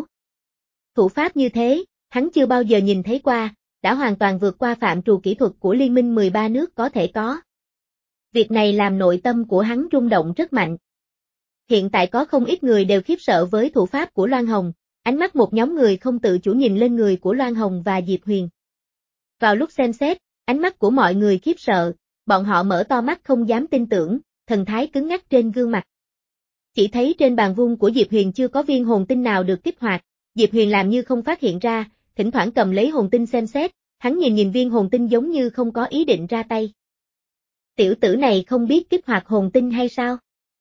Thủ pháp như thế, hắn chưa bao giờ nhìn thấy qua, đã hoàn toàn vượt qua phạm trù kỹ thuật của Liên minh mười ba nước có thể có. Việc này làm nội tâm của hắn rung động rất mạnh. Hiện tại có không ít người đều khiếp sợ với thủ pháp của Loan Hồng, ánh mắt một nhóm người không tự chủ nhìn lên người của Loan Hồng và Diệp Huyền. Vào lúc xem xét, ánh mắt của mọi người khiếp sợ, bọn họ mở to mắt không dám tin tưởng, thần thái cứng ngắc trên gương mặt. Chỉ thấy trên bàn vuông của Diệp Huyền chưa có viên hồn tinh nào được kích hoạt, Diệp Huyền làm như không phát hiện ra, thỉnh thoảng cầm lấy hồn tinh xem xét, hắn nhìn nhìn viên hồn tinh giống như không có ý định ra tay. Tiểu tử này không biết kích hoạt hồn tinh hay sao?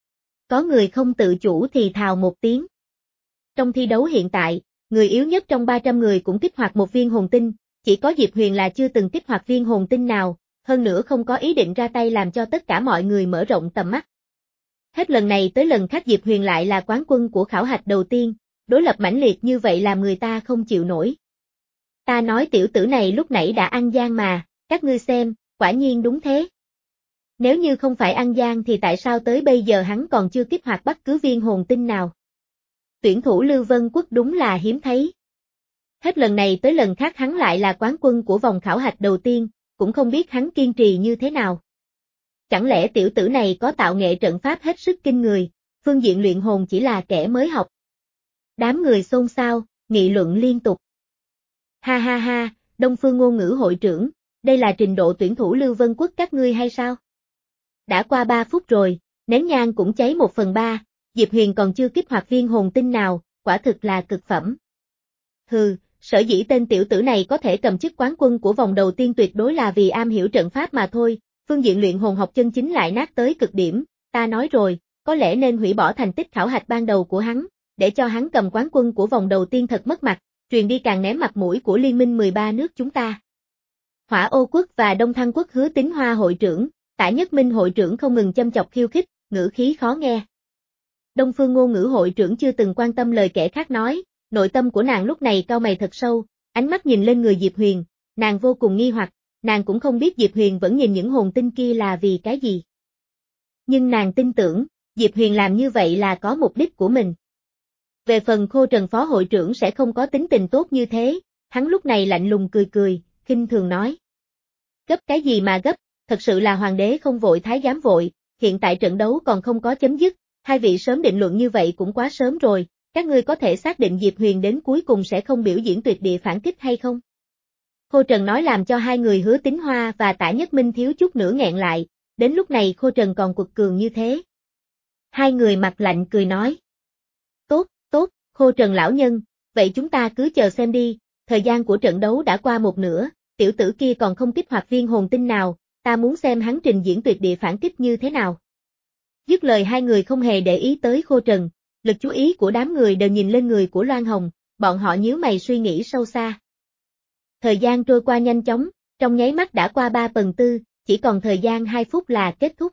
Có người không tự chủ thì thào một tiếng. Trong thi đấu hiện tại, người yếu nhất trong ba trăm người cũng kích hoạt một viên hồn tinh, chỉ có Diệp Huyền là chưa từng kích hoạt viên hồn tinh nào, hơn nữa không có ý định ra tay làm cho tất cả mọi người mở rộng tầm mắt. Hết lần này tới lần khác Diệp Huyền lại là quán quân của khảo hạch đầu tiên, đối lập mãnh liệt như vậy làm người ta không chịu nổi. Ta nói tiểu tử này lúc nãy đã ăn gian mà, các ngươi xem, quả nhiên đúng thế. Nếu như không phải ăn gian thì tại sao tới bây giờ hắn còn chưa kích hoạt bất cứ viên hồn tinh nào? Tuyển thủ Lưu Vân Quốc đúng là hiếm thấy. Hết lần này tới lần khác hắn lại là quán quân của vòng khảo hạch đầu tiên, cũng không biết hắn kiên trì như thế nào. Chẳng lẽ tiểu tử này có tạo nghệ trận pháp hết sức kinh người, phương diện luyện hồn chỉ là kẻ mới học. Đám người xôn xao, nghị luận liên tục. Ha ha ha, Đông Phương ngôn ngữ hội trưởng, đây là trình độ tuyển thủ Lưu Vân Quốc các ngươi hay sao? Đã qua ba phút rồi, nén nhang cũng cháy một phần ba, Diệp Huyền còn chưa kích hoạt viên hồn tinh nào, quả thực là cực phẩm. Hừ, sở dĩ tên tiểu tử này có thể cầm chức quán quân của vòng đầu tiên tuyệt đối là vì am hiểu trận pháp mà thôi, phương diện luyện hồn học chân chính lại nát tới cực điểm, ta nói rồi, có lẽ nên hủy bỏ thành tích khảo hạch ban đầu của hắn, để cho hắn cầm quán quân của vòng đầu tiên thật mất mặt, truyền đi càng ném mặt mũi của liên minh mười ba nước chúng ta. Hỏa Ô Quốc và Đông Thăng Quốc Hứa Tín Hoa hội trưởng, Tả Nhất Minh hội trưởng không ngừng châm chọc khiêu khích, ngữ khí khó nghe. Đông Phương ngôn ngữ hội trưởng chưa từng quan tâm lời kẻ khác nói, nội tâm của nàng lúc này cau mày thật sâu, ánh mắt nhìn lên người Diệp Huyền, nàng vô cùng nghi hoặc, nàng cũng không biết Diệp Huyền vẫn nhìn những hồn tinh kia là vì cái gì. Nhưng nàng tin tưởng, Diệp Huyền làm như vậy là có mục đích của mình. Về phần Khô Trần phó hội trưởng sẽ không có tính tình tốt như thế, hắn lúc này lạnh lùng cười cười, khinh thường nói. Gấp cái gì mà gấp, thật sự là hoàng đế không vội thái giám vội, hiện tại trận đấu còn không có chấm dứt, hai vị sớm định luận như vậy cũng quá sớm rồi, các ngươi có thể xác định Diệp Huyền đến cuối cùng sẽ không biểu diễn tuyệt địa phản kích hay không? Khô Trần nói làm cho hai người Hứa Tín Hoa và Tả Nhất Minh thiếu chút nữa nghẹn lại, đến lúc này Khô Trần còn quật cường như thế. Hai người mặt lạnh cười nói. Tốt, tốt, Khô Trần lão nhân, vậy chúng ta cứ chờ xem đi, thời gian của trận đấu đã qua một nửa, tiểu tử kia còn không kích hoạt viên hồn tinh nào, ta muốn xem hắn trình diễn tuyệt địa phản kích như thế nào. Dứt lời hai người không hề để ý tới Khô Trần, lực chú ý của đám người đều nhìn lên người của Loan Hồng, bọn họ nhíu mày suy nghĩ sâu xa. Thời gian trôi qua nhanh chóng, trong nháy mắt đã qua ba phần tư, chỉ còn thời gian hai phút là kết thúc.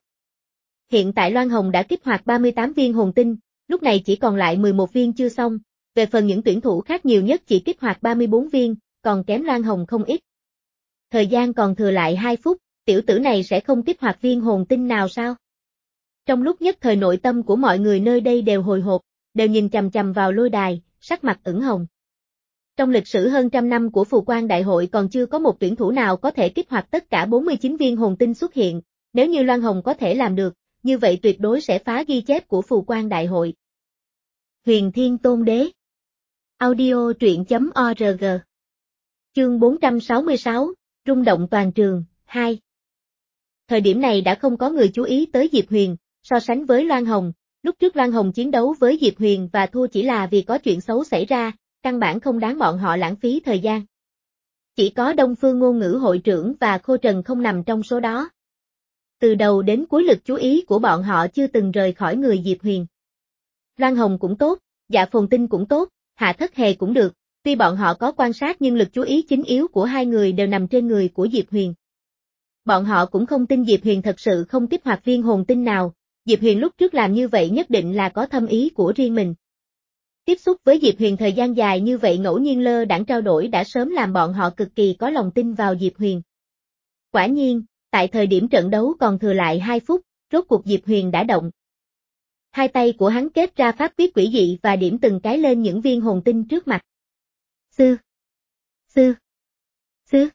Hiện tại Loan Hồng đã kích hoạt ba mươi tám viên hồn tinh, lúc này chỉ còn lại mười một viên chưa xong, về phần những tuyển thủ khác nhiều nhất chỉ kích hoạt ba mươi bốn viên, còn kém Loan Hồng không ít. Thời gian còn thừa lại hai phút, tiểu tử này sẽ không kích hoạt viên hồn tinh nào sao? Trong lúc nhất thời nội tâm của mọi người nơi đây đều hồi hộp, đều nhìn chằm chằm vào lôi đài, sắc mặt ửng hồng. Trong lịch sử hơn trăm năm của Phù Quang Đại hội còn chưa có một tuyển thủ nào có thể kích hoạt tất cả bốn mươi chín viên hồn tinh xuất hiện, nếu như Loan Hồng có thể làm được, như vậy tuyệt đối sẽ phá ghi chép của Phù Quang Đại hội. Huyền Thiên Tôn Đế. Audio truyện chấm org. Chương bốn trăm sáu mươi sáu, rung động toàn trường, hai. Thời điểm này đã không có người chú ý tới Diệp Huyền, so sánh với Loan Hồng, lúc trước Loan Hồng chiến đấu với Diệp Huyền và thua chỉ là vì có chuyện xấu xảy ra, căn bản không đáng bọn họ lãng phí thời gian. Chỉ có Đông Phương Ngôn Ngữ hội trưởng và Khô Trần không nằm trong số đó. Từ đầu đến cuối lực chú ý của bọn họ chưa từng rời khỏi người Diệp Huyền. Loan Hồng cũng tốt, Dạ Phồn Tinh cũng tốt, Hạ Thất Hề cũng được, tuy bọn họ có quan sát nhưng lực chú ý chính yếu của hai người đều nằm trên người của Diệp Huyền. Bọn họ cũng không tin Diệp Huyền thật sự không kích hoạt viên hồn tinh nào, Diệp Huyền lúc trước làm như vậy nhất định là có thâm ý của riêng mình. Tiếp xúc với Diệp Huyền thời gian dài như vậy ngẫu nhiên lơ đãng trao đổi đã sớm làm bọn họ cực kỳ có lòng tin vào Diệp Huyền. Quả nhiên, tại thời điểm trận đấu còn thừa lại hai phút, rốt cuộc Diệp Huyền đã động. Hai tay của hắn kết ra pháp quyết quỷ dị và điểm từng cái lên những viên hồn tinh trước mặt. Sư, sư, sư,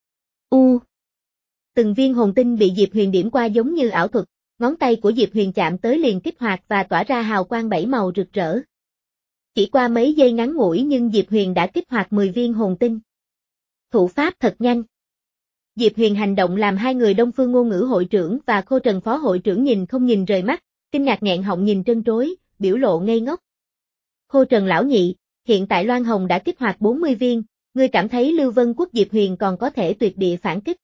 u. Từng viên hồn tinh bị Diệp Huyền điểm qua giống như ảo thuật, ngón tay của Diệp Huyền chạm tới liền kích hoạt và tỏa ra hào quang bảy màu rực rỡ. Chỉ qua mấy giây ngắn ngủi nhưng Diệp Huyền đã kích hoạt mười viên hồn tinh. Thủ pháp thật nhanh. Diệp Huyền hành động làm hai người Đông Phương Ngôn Ngữ hội trưởng và Khô Trần phó hội trưởng nhìn không nhìn rời mắt, kinh ngạc nghẹn họng nhìn trân trối, biểu lộ ngây ngốc. Khô Trần lão nhị, hiện tại Loan Hồng đã kích hoạt bốn mươi viên, ngươi cảm thấy Lưu Vân Quốc Diệp Huyền còn có thể tuyệt địa phản kích?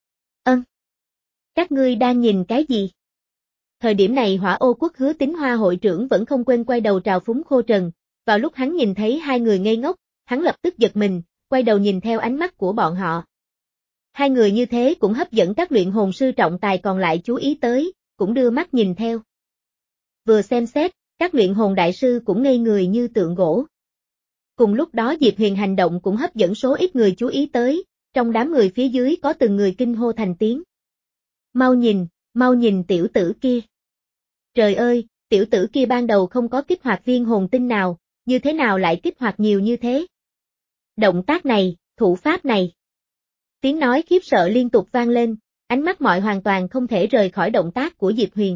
Ân. Các ngươi đang nhìn cái gì? Thời điểm này Hỏa Ô Quốc Hứa Tín Hoa hội trưởng vẫn không quên quay đầu trào phúng Khô Trần, vào lúc hắn nhìn thấy hai người ngây ngốc, hắn lập tức giật mình, quay đầu nhìn theo ánh mắt của bọn họ. Hai người như thế cũng hấp dẫn các luyện hồn sư trọng tài còn lại chú ý tới, cũng đưa mắt nhìn theo. Vừa xem xét, các luyện hồn đại sư cũng ngây người như tượng gỗ. Cùng lúc đó Diệp Huyền hành động cũng hấp dẫn số ít người chú ý tới, trong đám người phía dưới có từng người kinh hô thành tiếng. Mau nhìn, mau nhìn tiểu tử kia. Trời ơi, tiểu tử kia ban đầu không có kích hoạt viên hồn tinh nào, như thế nào lại kích hoạt nhiều như thế? Động tác này, thủ pháp này. Tiếng nói khiếp sợ liên tục vang lên, ánh mắt mọi hoàn toàn không thể rời khỏi động tác của Diệp Huyền.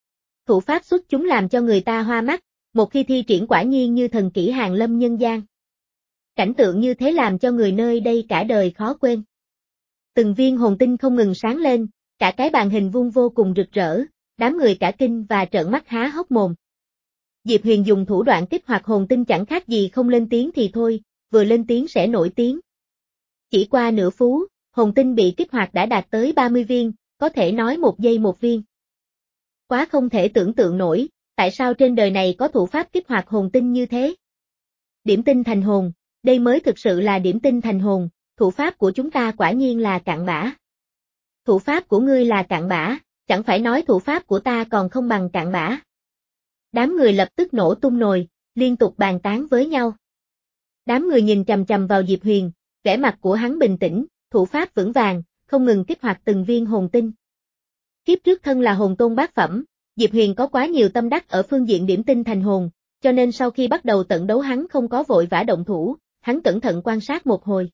Thủ pháp xuất chúng làm cho người ta hoa mắt, một khi thi triển quả nhiên như thần kỹ hàng lâm nhân gian. Cảnh tượng như thế làm cho người nơi đây cả đời khó quên. Từng viên hồn tinh không ngừng sáng lên, cả cái bàn hình vuông vô cùng rực rỡ, đám người cả kinh và trợn mắt há hốc mồm. Diệp Huyền dùng thủ đoạn kích hoạt hồn tinh chẳng khác gì không lên tiếng thì thôi, vừa lên tiếng sẽ nổi tiếng. Chỉ qua nửa phút, hồn tinh bị kích hoạt đã đạt tới ba mươi viên, có thể nói một giây một viên. Quá không thể tưởng tượng nổi, tại sao trên đời này có thủ pháp kích hoạt hồn tinh như thế? Điểm tinh thành hồn, đây mới thực sự là điểm tinh thành hồn, thủ pháp của chúng ta quả nhiên là cặn bã. Thủ pháp của ngươi là cặn bã, chẳng phải nói thủ pháp của ta còn không bằng cặn bã. Đám người lập tức nổ tung nồi, liên tục bàn tán với nhau. Đám người nhìn chằm chằm vào Diệp Huyền, vẻ mặt của hắn bình tĩnh, thủ pháp vững vàng, không ngừng kích hoạt từng viên hồn tinh. Kiếp trước thân là hồn tôn bát phẩm, Diệp Huyền có quá nhiều tâm đắc ở phương diện điểm tinh thành hồn, cho nên sau khi bắt đầu tận đấu hắn không có vội vã động thủ, hắn cẩn thận quan sát một hồi.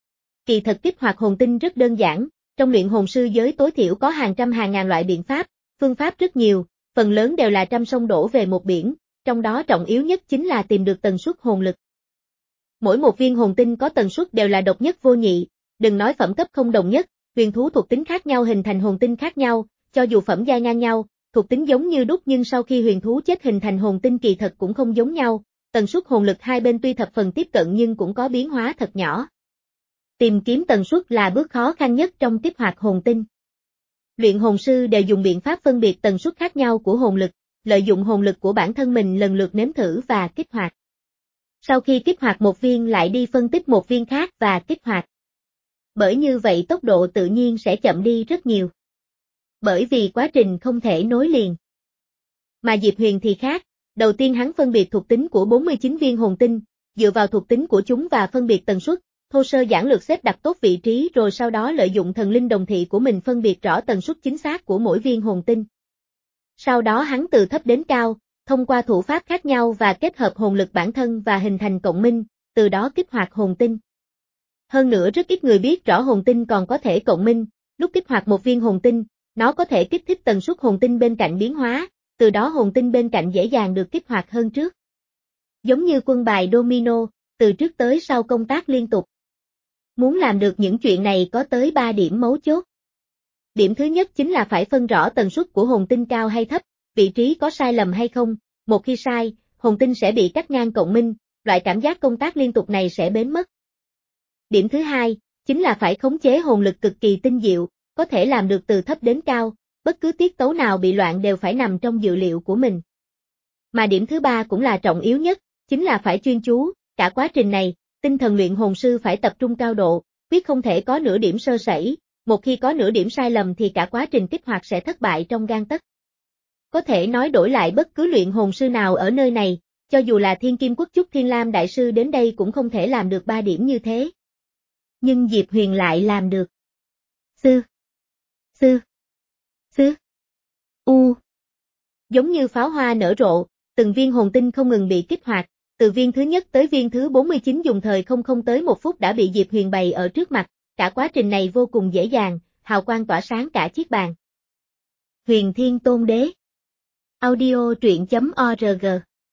Kỳ thật kích hoạt hồn tinh rất đơn giản, trong luyện hồn sư giới tối thiểu có hàng trăm hàng ngàn loại biện pháp, phương pháp rất nhiều, phần lớn đều là trăm sông đổ về một biển, trong đó trọng yếu nhất chính là tìm được tần suất hồn lực. Mỗi một viên hồn tinh có tần suất đều là độc nhất vô nhị, đừng nói phẩm cấp không đồng nhất, huyền thú thuộc tính khác nhau hình thành hồn tinh khác nhau, cho dù phẩm giai ngang nhau, thuộc tính giống như đúc nhưng sau khi huyền thú chết hình thành hồn tinh kỳ thật cũng không giống nhau, tần suất hồn lực hai bên tuy thập phần tiếp cận nhưng cũng có biến hóa thật nhỏ. Tìm kiếm tần suất là bước khó khăn nhất trong kích hoạt hồn tinh. Luyện hồn sư đều dùng biện pháp phân biệt tần suất khác nhau của hồn lực, lợi dụng hồn lực của bản thân mình lần lượt nếm thử và kích hoạt. Sau khi kích hoạt một viên lại đi phân tích một viên khác và kích hoạt. Bởi như vậy tốc độ tự nhiên sẽ chậm đi rất nhiều. Bởi vì quá trình không thể nối liền. Mà Diệp Huyền thì khác, đầu tiên hắn phân biệt thuộc tính của bốn mươi chín viên hồn tinh, dựa vào thuộc tính của chúng và phân biệt tần suất, thô sơ giản lược xếp đặt tốt vị trí rồi sau đó lợi dụng thần linh đồng thị của mình phân biệt rõ tần suất chính xác của mỗi viên hồn tinh. Sau đó hắn từ thấp đến cao, thông qua thủ pháp khác nhau và kết hợp hồn lực bản thân và hình thành cộng minh, từ đó kích hoạt hồn tinh. Hơn nữa rất ít người biết rõ hồn tinh còn có thể cộng minh, lúc kích hoạt một viên hồn tinh, nó có thể kích thích tần suất hồn tinh bên cạnh biến hóa, từ đó hồn tinh bên cạnh dễ dàng được kích hoạt hơn trước. Giống như quân bài domino, từ trước tới sau công tác liên tục. Muốn làm được những chuyện này có tới ba điểm mấu chốt. Điểm thứ nhất chính là phải phân rõ tần suất của hồn tinh cao hay thấp, vị trí có sai lầm hay không, một khi sai, hồn tinh sẽ bị cắt ngang cộng minh, loại cảm giác công tác liên tục này sẽ biến mất. Điểm thứ hai, chính là phải khống chế hồn lực cực kỳ tinh diệu, có thể làm được từ thấp đến cao, bất cứ tiết tấu nào bị loạn đều phải nằm trong dự liệu của mình. Mà điểm thứ ba cũng là trọng yếu nhất, chính là phải chuyên chú, cả quá trình này, tinh thần luyện hồn sư phải tập trung cao độ, quyết không thể có nửa điểm sơ sẩy, một khi có nửa điểm sai lầm thì cả quá trình kích hoạt sẽ thất bại trong gang tấc. Có thể nói đổi lại bất cứ luyện hồn sư nào ở nơi này, cho dù là Thiên Kim Quốc Chúc Thiên Lam Đại Sư đến đây cũng không thể làm được ba điểm như thế. Nhưng Diệp Huyền lại làm được. Sư. Sư. Sư. U. Giống như pháo hoa nở rộ, từng viên hồn tinh không ngừng bị kích hoạt, từ viên thứ nhất tới viên thứ bốn mươi chín dùng thời không không tới một phút đã bị Diệp Huyền bày ở trước mặt, cả quá trình này vô cùng dễ dàng, hào quang tỏa sáng cả chiếc bàn. Huyền Thiên Tôn Đế. Audio truyện chấm org.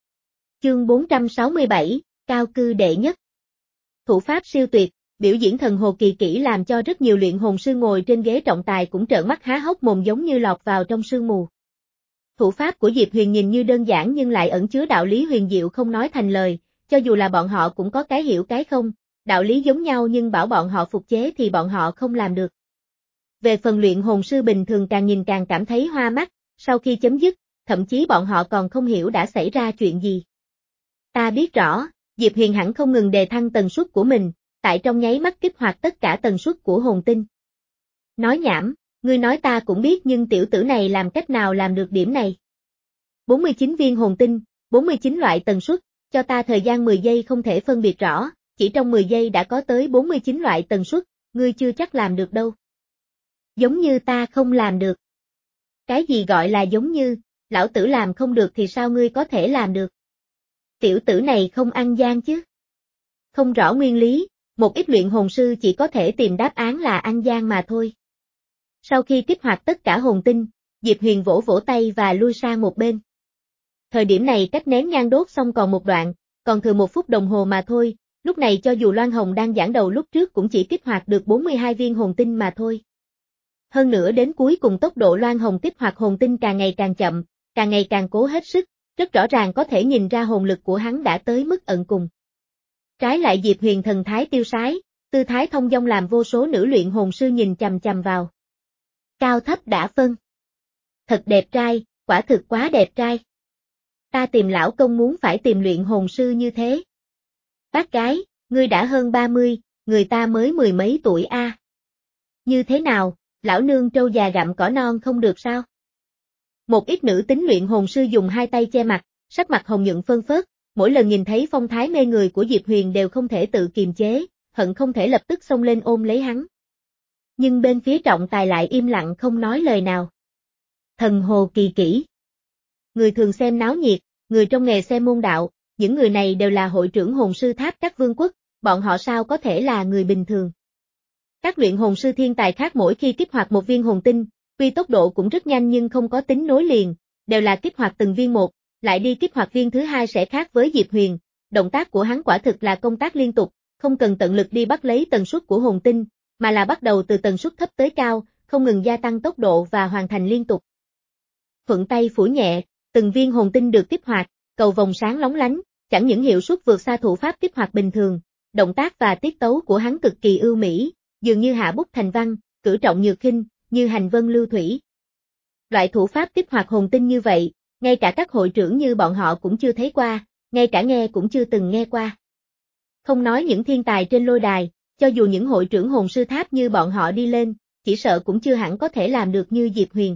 Chương bốn trăm sáu mươi bảy, Cao cư đệ nhất. Thủ pháp siêu tuyệt, biểu diễn thần hồ kỳ kỹ làm cho rất nhiều luyện hồn sư ngồi trên ghế trọng tài cũng trợn mắt há hốc mồm giống như lọt vào trong sương mù. Thủ pháp của Diệp Huyền nhìn như đơn giản nhưng lại ẩn chứa đạo lý huyền diệu không nói thành lời, cho dù là bọn họ cũng có cái hiểu cái không, đạo lý giống nhau nhưng bảo bọn họ phục chế thì bọn họ không làm được. Về phần luyện hồn sư bình thường càng nhìn càng cảm thấy hoa mắt, sau khi chấm dứt, thậm chí bọn họ còn không hiểu đã xảy ra chuyện gì. Ta biết rõ, Diệp Huyền hẳn không ngừng đề thăng tần suất của mình, tại trong nháy mắt kích hoạt tất cả tần suất của hồn tinh. Nói nhảm, ngươi nói ta cũng biết nhưng tiểu tử này làm cách nào làm được điểm này. bốn mươi chín viên hồn tinh, bốn mươi chín loại tần suất, cho ta thời gian mười giây không thể phân biệt rõ, chỉ trong mười giây đã có tới bốn mươi chín loại tần suất, ngươi chưa chắc làm được đâu. Giống như ta không làm được. Cái gì gọi là giống như, lão tử làm không được thì sao ngươi có thể làm được? Tiểu tử này không ăn gian chứ? Không rõ nguyên lý, một ít luyện hồn sư chỉ có thể tìm đáp án là ăn gian mà thôi. Sau khi kích hoạt tất cả hồn tinh, Diệp Huyền vỗ vỗ tay và lui sang một bên. Thời điểm này cách nén nhang đốt xong còn một đoạn, còn thừa một phút đồng hồ mà thôi, lúc này cho dù Loan Hồng đang giảng đầu lúc trước cũng chỉ kích hoạt được bốn mươi hai viên hồn tinh mà thôi. Hơn nữa đến cuối cùng tốc độ Loan Hồng kích hoạt hồn tinh càng ngày càng chậm, càng ngày càng cố hết sức, rất rõ ràng có thể nhìn ra hồn lực của hắn đã tới mức ẩn cùng. Trái lại Diệp Huyền thần thái tiêu sái, tư thái thông dong làm vô số nữ luyện hồn sư nhìn chằm chằm vào. Cao thấp đã phân. Thật đẹp trai, quả thực quá đẹp trai. Ta tìm lão công muốn phải tìm luyện hồn sư như thế. Bác gái, ngươi đã hơn ba mươi, người ta mới mười mấy tuổi a. À. Như thế nào, lão nương trâu già gặm cỏ non không được sao? Một ít nữ tính luyện hồn sư dùng hai tay che mặt, sắc mặt hồng nhuận phơn phớt, mỗi lần nhìn thấy phong thái mê người của Diệp Huyền đều không thể tự kiềm chế, hận không thể lập tức xông lên ôm lấy hắn. Nhưng bên phía trọng tài lại im lặng không nói lời nào. Thần hồ kỳ kỹ. Người thường xem náo nhiệt, người trong nghề xem môn đạo, những người này đều là hội trưởng hồn sư tháp các vương quốc, bọn họ sao có thể là người bình thường. Các luyện hồn sư thiên tài khác mỗi khi kích hoạt một viên hồn tinh, tuy tốc độ cũng rất nhanh nhưng không có tính nối liền, đều là kích hoạt từng viên một, lại đi kích hoạt viên thứ hai sẽ khác với Diệp Huyền, động tác của hắn quả thực là công tác liên tục, không cần tận lực đi bắt lấy tần suất của hồn tinh, mà là bắt đầu từ tần suất thấp tới cao, không ngừng gia tăng tốc độ và hoàn thành liên tục. Thuận tay phủi nhẹ, từng viên hồn tinh được kích hoạt, cầu vòng sáng lóng lánh, chẳng những hiệu suất vượt xa thủ pháp kích hoạt bình thường, động tác và tiết tấu của hắn cực kỳ ưu mỹ, dường như hạ bút thành văn, cử trọng nhược khinh, như hành vân lưu thủy. Loại thủ pháp kích hoạt hồn tinh như vậy, ngay cả các hội trưởng như bọn họ cũng chưa thấy qua, ngay cả nghe cũng chưa từng nghe qua. Không nói những thiên tài trên lôi đài, cho dù những hội trưởng hồn sư tháp như bọn họ đi lên, chỉ sợ cũng chưa hẳn có thể làm được như Diệp Huyền.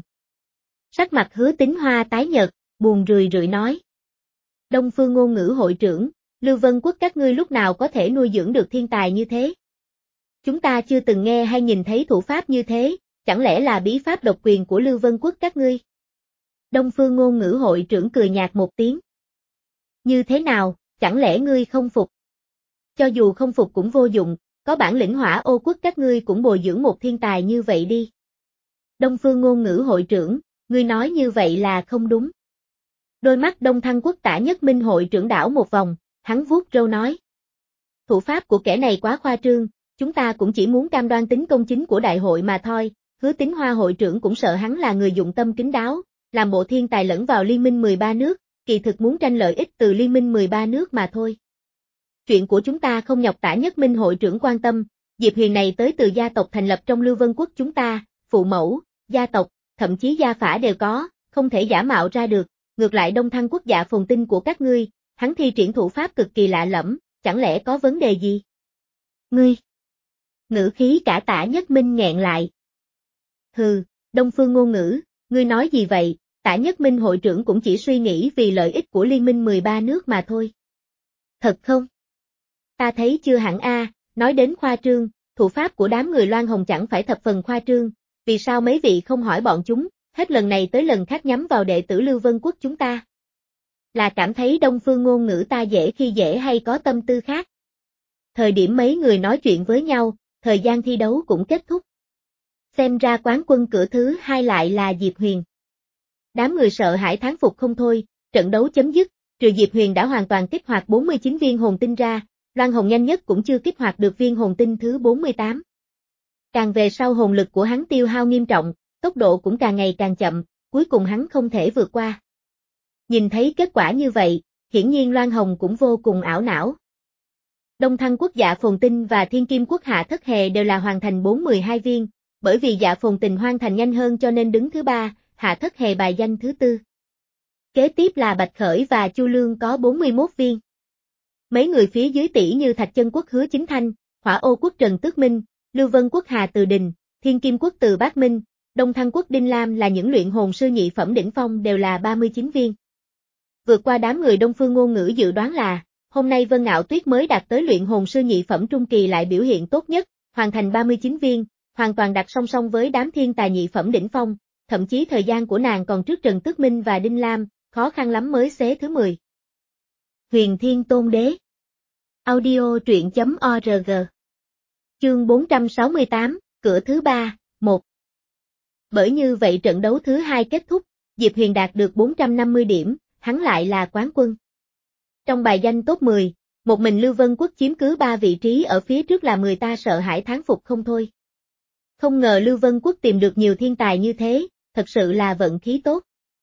Sắc mặt Hứa Tín Hoa tái nhợt, buồn rười rượi nói. Đông Phương Ngôn Ngữ hội trưởng, Lưu Vân Quốc các ngươi lúc nào có thể nuôi dưỡng được thiên tài như thế? Chúng ta chưa từng nghe hay nhìn thấy thủ pháp như thế, chẳng lẽ là bí pháp độc quyền của Lưu Vân Quốc các ngươi? Đông Phương Ngôn Ngữ hội trưởng cười nhạt một tiếng. Như thế nào, chẳng lẽ ngươi không phục? Cho dù không phục cũng vô dụng, có bản lĩnh Hỏa Ô Quốc các ngươi cũng bồi dưỡng một thiên tài như vậy đi. Đông Phương Ngôn Ngữ hội trưởng, ngươi nói như vậy là không đúng. Đôi mắt Đông Thăng Quốc Tả Nhất Minh hội trưởng đảo một vòng, hắn vuốt râu nói. Thủ pháp của kẻ này quá khoa trương, chúng ta cũng chỉ muốn cam đoan tính công chính của đại hội mà thôi. Hứa Tín Hoa hội trưởng cũng sợ hắn là người dụng tâm kín đáo, làm bộ thiên tài lẫn vào liên minh mười ba nước, kỳ thực muốn tranh lợi ích từ liên minh mười ba nước mà thôi. Chuyện của chúng ta không nhọc Tả Nhất Minh hội trưởng quan tâm, Diệp Huyền này tới từ gia tộc thành lập trong Lưu Vân Quốc chúng ta, phụ mẫu, gia tộc, thậm chí gia phả đều có, không thể giả mạo ra được, ngược lại Đông Thăng Quốc Dạ Phồn Tinh của các ngươi, hắn thi triển thủ pháp cực kỳ lạ lẫm, chẳng lẽ có vấn đề gì? Ngươi! Ngữ khí cả Tả Nhất Minh nghẹn lại. Hừ, Đông Phương Ngôn Ngữ, ngươi nói gì vậy? Tả Nhất Minh hội trưởng cũng chỉ suy nghĩ vì lợi ích của liên minh mười ba nước mà thôi. Thật không? Ta thấy chưa hẳn a, nói đến khoa trương, thủ pháp của đám người Loan Hồng chẳng phải thập phần khoa trương, vì sao mấy vị không hỏi bọn chúng, hết lần này tới lần khác nhắm vào đệ tử Lưu Vân Quốc chúng ta? Là cảm thấy Đông Phương Ngôn Ngữ ta dễ khi dễ hay có tâm tư khác? Thời điểm mấy người nói chuyện với nhau, thời gian thi đấu cũng kết thúc. Xem ra quán quân cửa thứ hai lại là Diệp Huyền. Đám người sợ hãi thán phục không thôi, trận đấu chấm dứt, trừ Diệp Huyền đã hoàn toàn kích hoạt bốn mươi chín viên hồn tinh ra, Loan Hồng nhanh nhất cũng chưa kích hoạt được viên hồn tinh thứ bốn mươi tám. Càng về sau hồn lực của hắn tiêu hao nghiêm trọng, tốc độ cũng càng ngày càng chậm, cuối cùng hắn không thể vượt qua. Nhìn thấy kết quả như vậy, hiển nhiên Loan Hồng cũng vô cùng ảo não. Đông Thăng Quốc Dạ Phồn Tinh và Thiên Kim Quốc Hạ Thất Hề đều là hoàn thành bốn mươi hai viên, bởi vì Dạ Phồn Tình hoàn thành nhanh hơn cho nên đứng thứ ba, Hạ Thất Hề bài danh thứ tư. Kế tiếp là Bạch Khởi và Chu Lương có bốn mươi mốt viên. Mấy người phía dưới tỷ như Thạch Chân Quốc Hứa Chính Thanh, Hỏa Ô Quốc Trần Tước Minh, Lưu Vân Quốc Hà Từ Đình, Thiên Kim Quốc Từ Bác Minh, Đông Thăng Quốc Đinh Lam là những luyện hồn sư nhị phẩm đỉnh phong đều là ba mươi chín viên. Vượt qua đám người Đông Phương Ngôn Ngữ dự đoán là, hôm nay Vân Ngạo Tuyết mới đạt tới luyện hồn sư nhị phẩm trung kỳ lại biểu hiện tốt nhất, hoàn thành ba mươi chín viên, hoàn toàn đặt song song với đám thiên tài nhị phẩm đỉnh phong, thậm chí thời gian của nàng còn trước Trần Tước Minh và Đinh Lam, khó khăn lắm mới xế thứ mười. Huyền Thiên Tôn Đế. Audio truyện chấm org. Chương bốn trăm sáu mươi tám, cửa thứ ba, một. Bởi như vậy trận đấu thứ hai kết thúc, Diệp Huyền đạt được bốn trăm năm mươi điểm, hắn lại là quán quân. Trong bài danh top mười, một mình Lưu Vân Quốc chiếm cứ ba vị trí ở phía trước làm người ta sợ hãi thán phục không thôi. Không ngờ Lưu Vân Quốc tìm được nhiều thiên tài như thế, thật sự là vận khí tốt.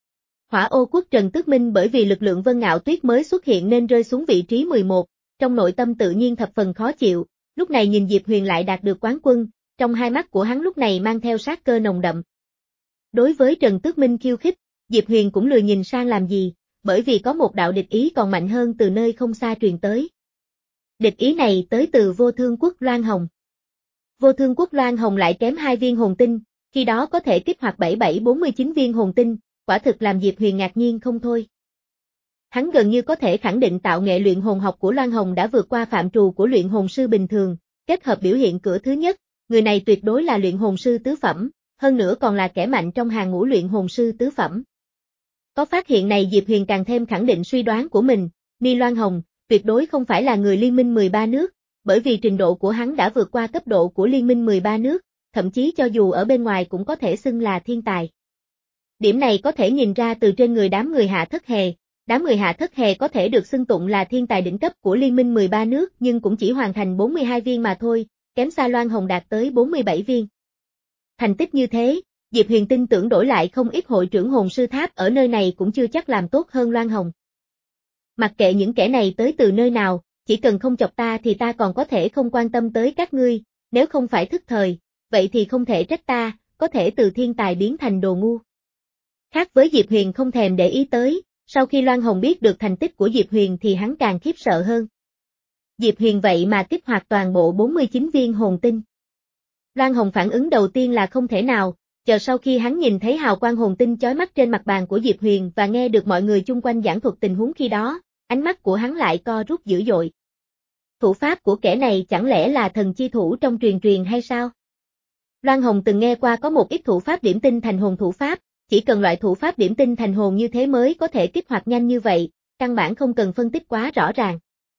Hỏa Ô Quốc Trần Tước Minh bởi vì lực lượng Vân Ngạo Tuyết mới xuất hiện nên rơi xuống vị trí mười một, trong nội tâm tự nhiên thập phần khó chịu, lúc này nhìn Diệp Huyền lại đạt được quán quân, trong hai mắt của hắn lúc này mang theo sát cơ nồng đậm. Đối với Trần Tước Minh khiêu khích, Diệp Huyền cũng lười nhìn sang làm gì, bởi vì có một đạo địch ý còn mạnh hơn từ nơi không xa truyền tới. Địch ý này tới từ Vô Thương Quốc Loan Hồng. Vô Thương Quốc Loan Hồng lại kém hai viên hồn tinh, khi đó có thể kích hoạt bảy bảy bốn mươi chín viên hồn tinh, quả thực làm Diệp Huyền ngạc nhiên không thôi. Hắn gần như có thể khẳng định tạo nghệ luyện hồn học của Loan Hồng đã vượt qua phạm trù của luyện hồn sư bình thường, kết hợp biểu hiện cửa thứ nhất, người này tuyệt đối là luyện hồn sư tứ phẩm, hơn nữa còn là kẻ mạnh trong hàng ngũ luyện hồn sư tứ phẩm. Có phát hiện này Diệp Huyền càng thêm khẳng định suy đoán của mình, Ni Loan Hồng, tuyệt đối không phải là người liên minh mười ba nước, bởi vì trình độ của hắn đã vượt qua cấp độ của liên minh mười ba nước, thậm chí cho dù ở bên ngoài cũng có thể xưng là thiên tài. Điểm này có thể nhìn ra từ trên người đám người Hạ Thất Hề, đám người Hạ Thất Hề có thể được xưng tụng là thiên tài đỉnh cấp của liên minh mười ba nước nhưng cũng chỉ hoàn thành bốn mươi hai viên mà thôi, kém xa Loan Hồng đạt tới bốn mươi bảy viên. Thành tích như thế, Diệp Huyền tin tưởng đổi lại không ít hội trưởng hồn sư tháp ở nơi này cũng chưa chắc làm tốt hơn Loan Hồng. Mặc kệ những kẻ này tới từ nơi nào, chỉ cần không chọc ta thì ta còn có thể không quan tâm tới các ngươi, nếu không phải thức thời, vậy thì không thể trách ta, có thể từ thiên tài biến thành đồ ngu. Khác với Diệp Huyền không thèm để ý tới, sau khi Loan Hồng biết được thành tích của Diệp Huyền thì hắn càng khiếp sợ hơn. Diệp Huyền vậy mà kích hoạt toàn bộ bốn mươi chín viên hồn tinh. Loan Hồng phản ứng đầu tiên là không thể nào, chờ sau khi hắn nhìn thấy hào quang hồn tinh chói mắt trên mặt bàn của Diệp Huyền và nghe được mọi người chung quanh giảng thuật tình huống khi đó, ánh mắt của hắn lại co rút dữ dội. Thủ pháp của kẻ này chẳng lẽ là thần chi thủ trong truyền truyền hay sao? Loan Hồng từng nghe qua có một ít thủ pháp điểm tinh thành hồn thủ pháp, chỉ cần loại thủ pháp điểm tinh thành hồn như thế mới có thể kích hoạt nhanh như vậy, căn bản không cần phân tích quá rõ ràng.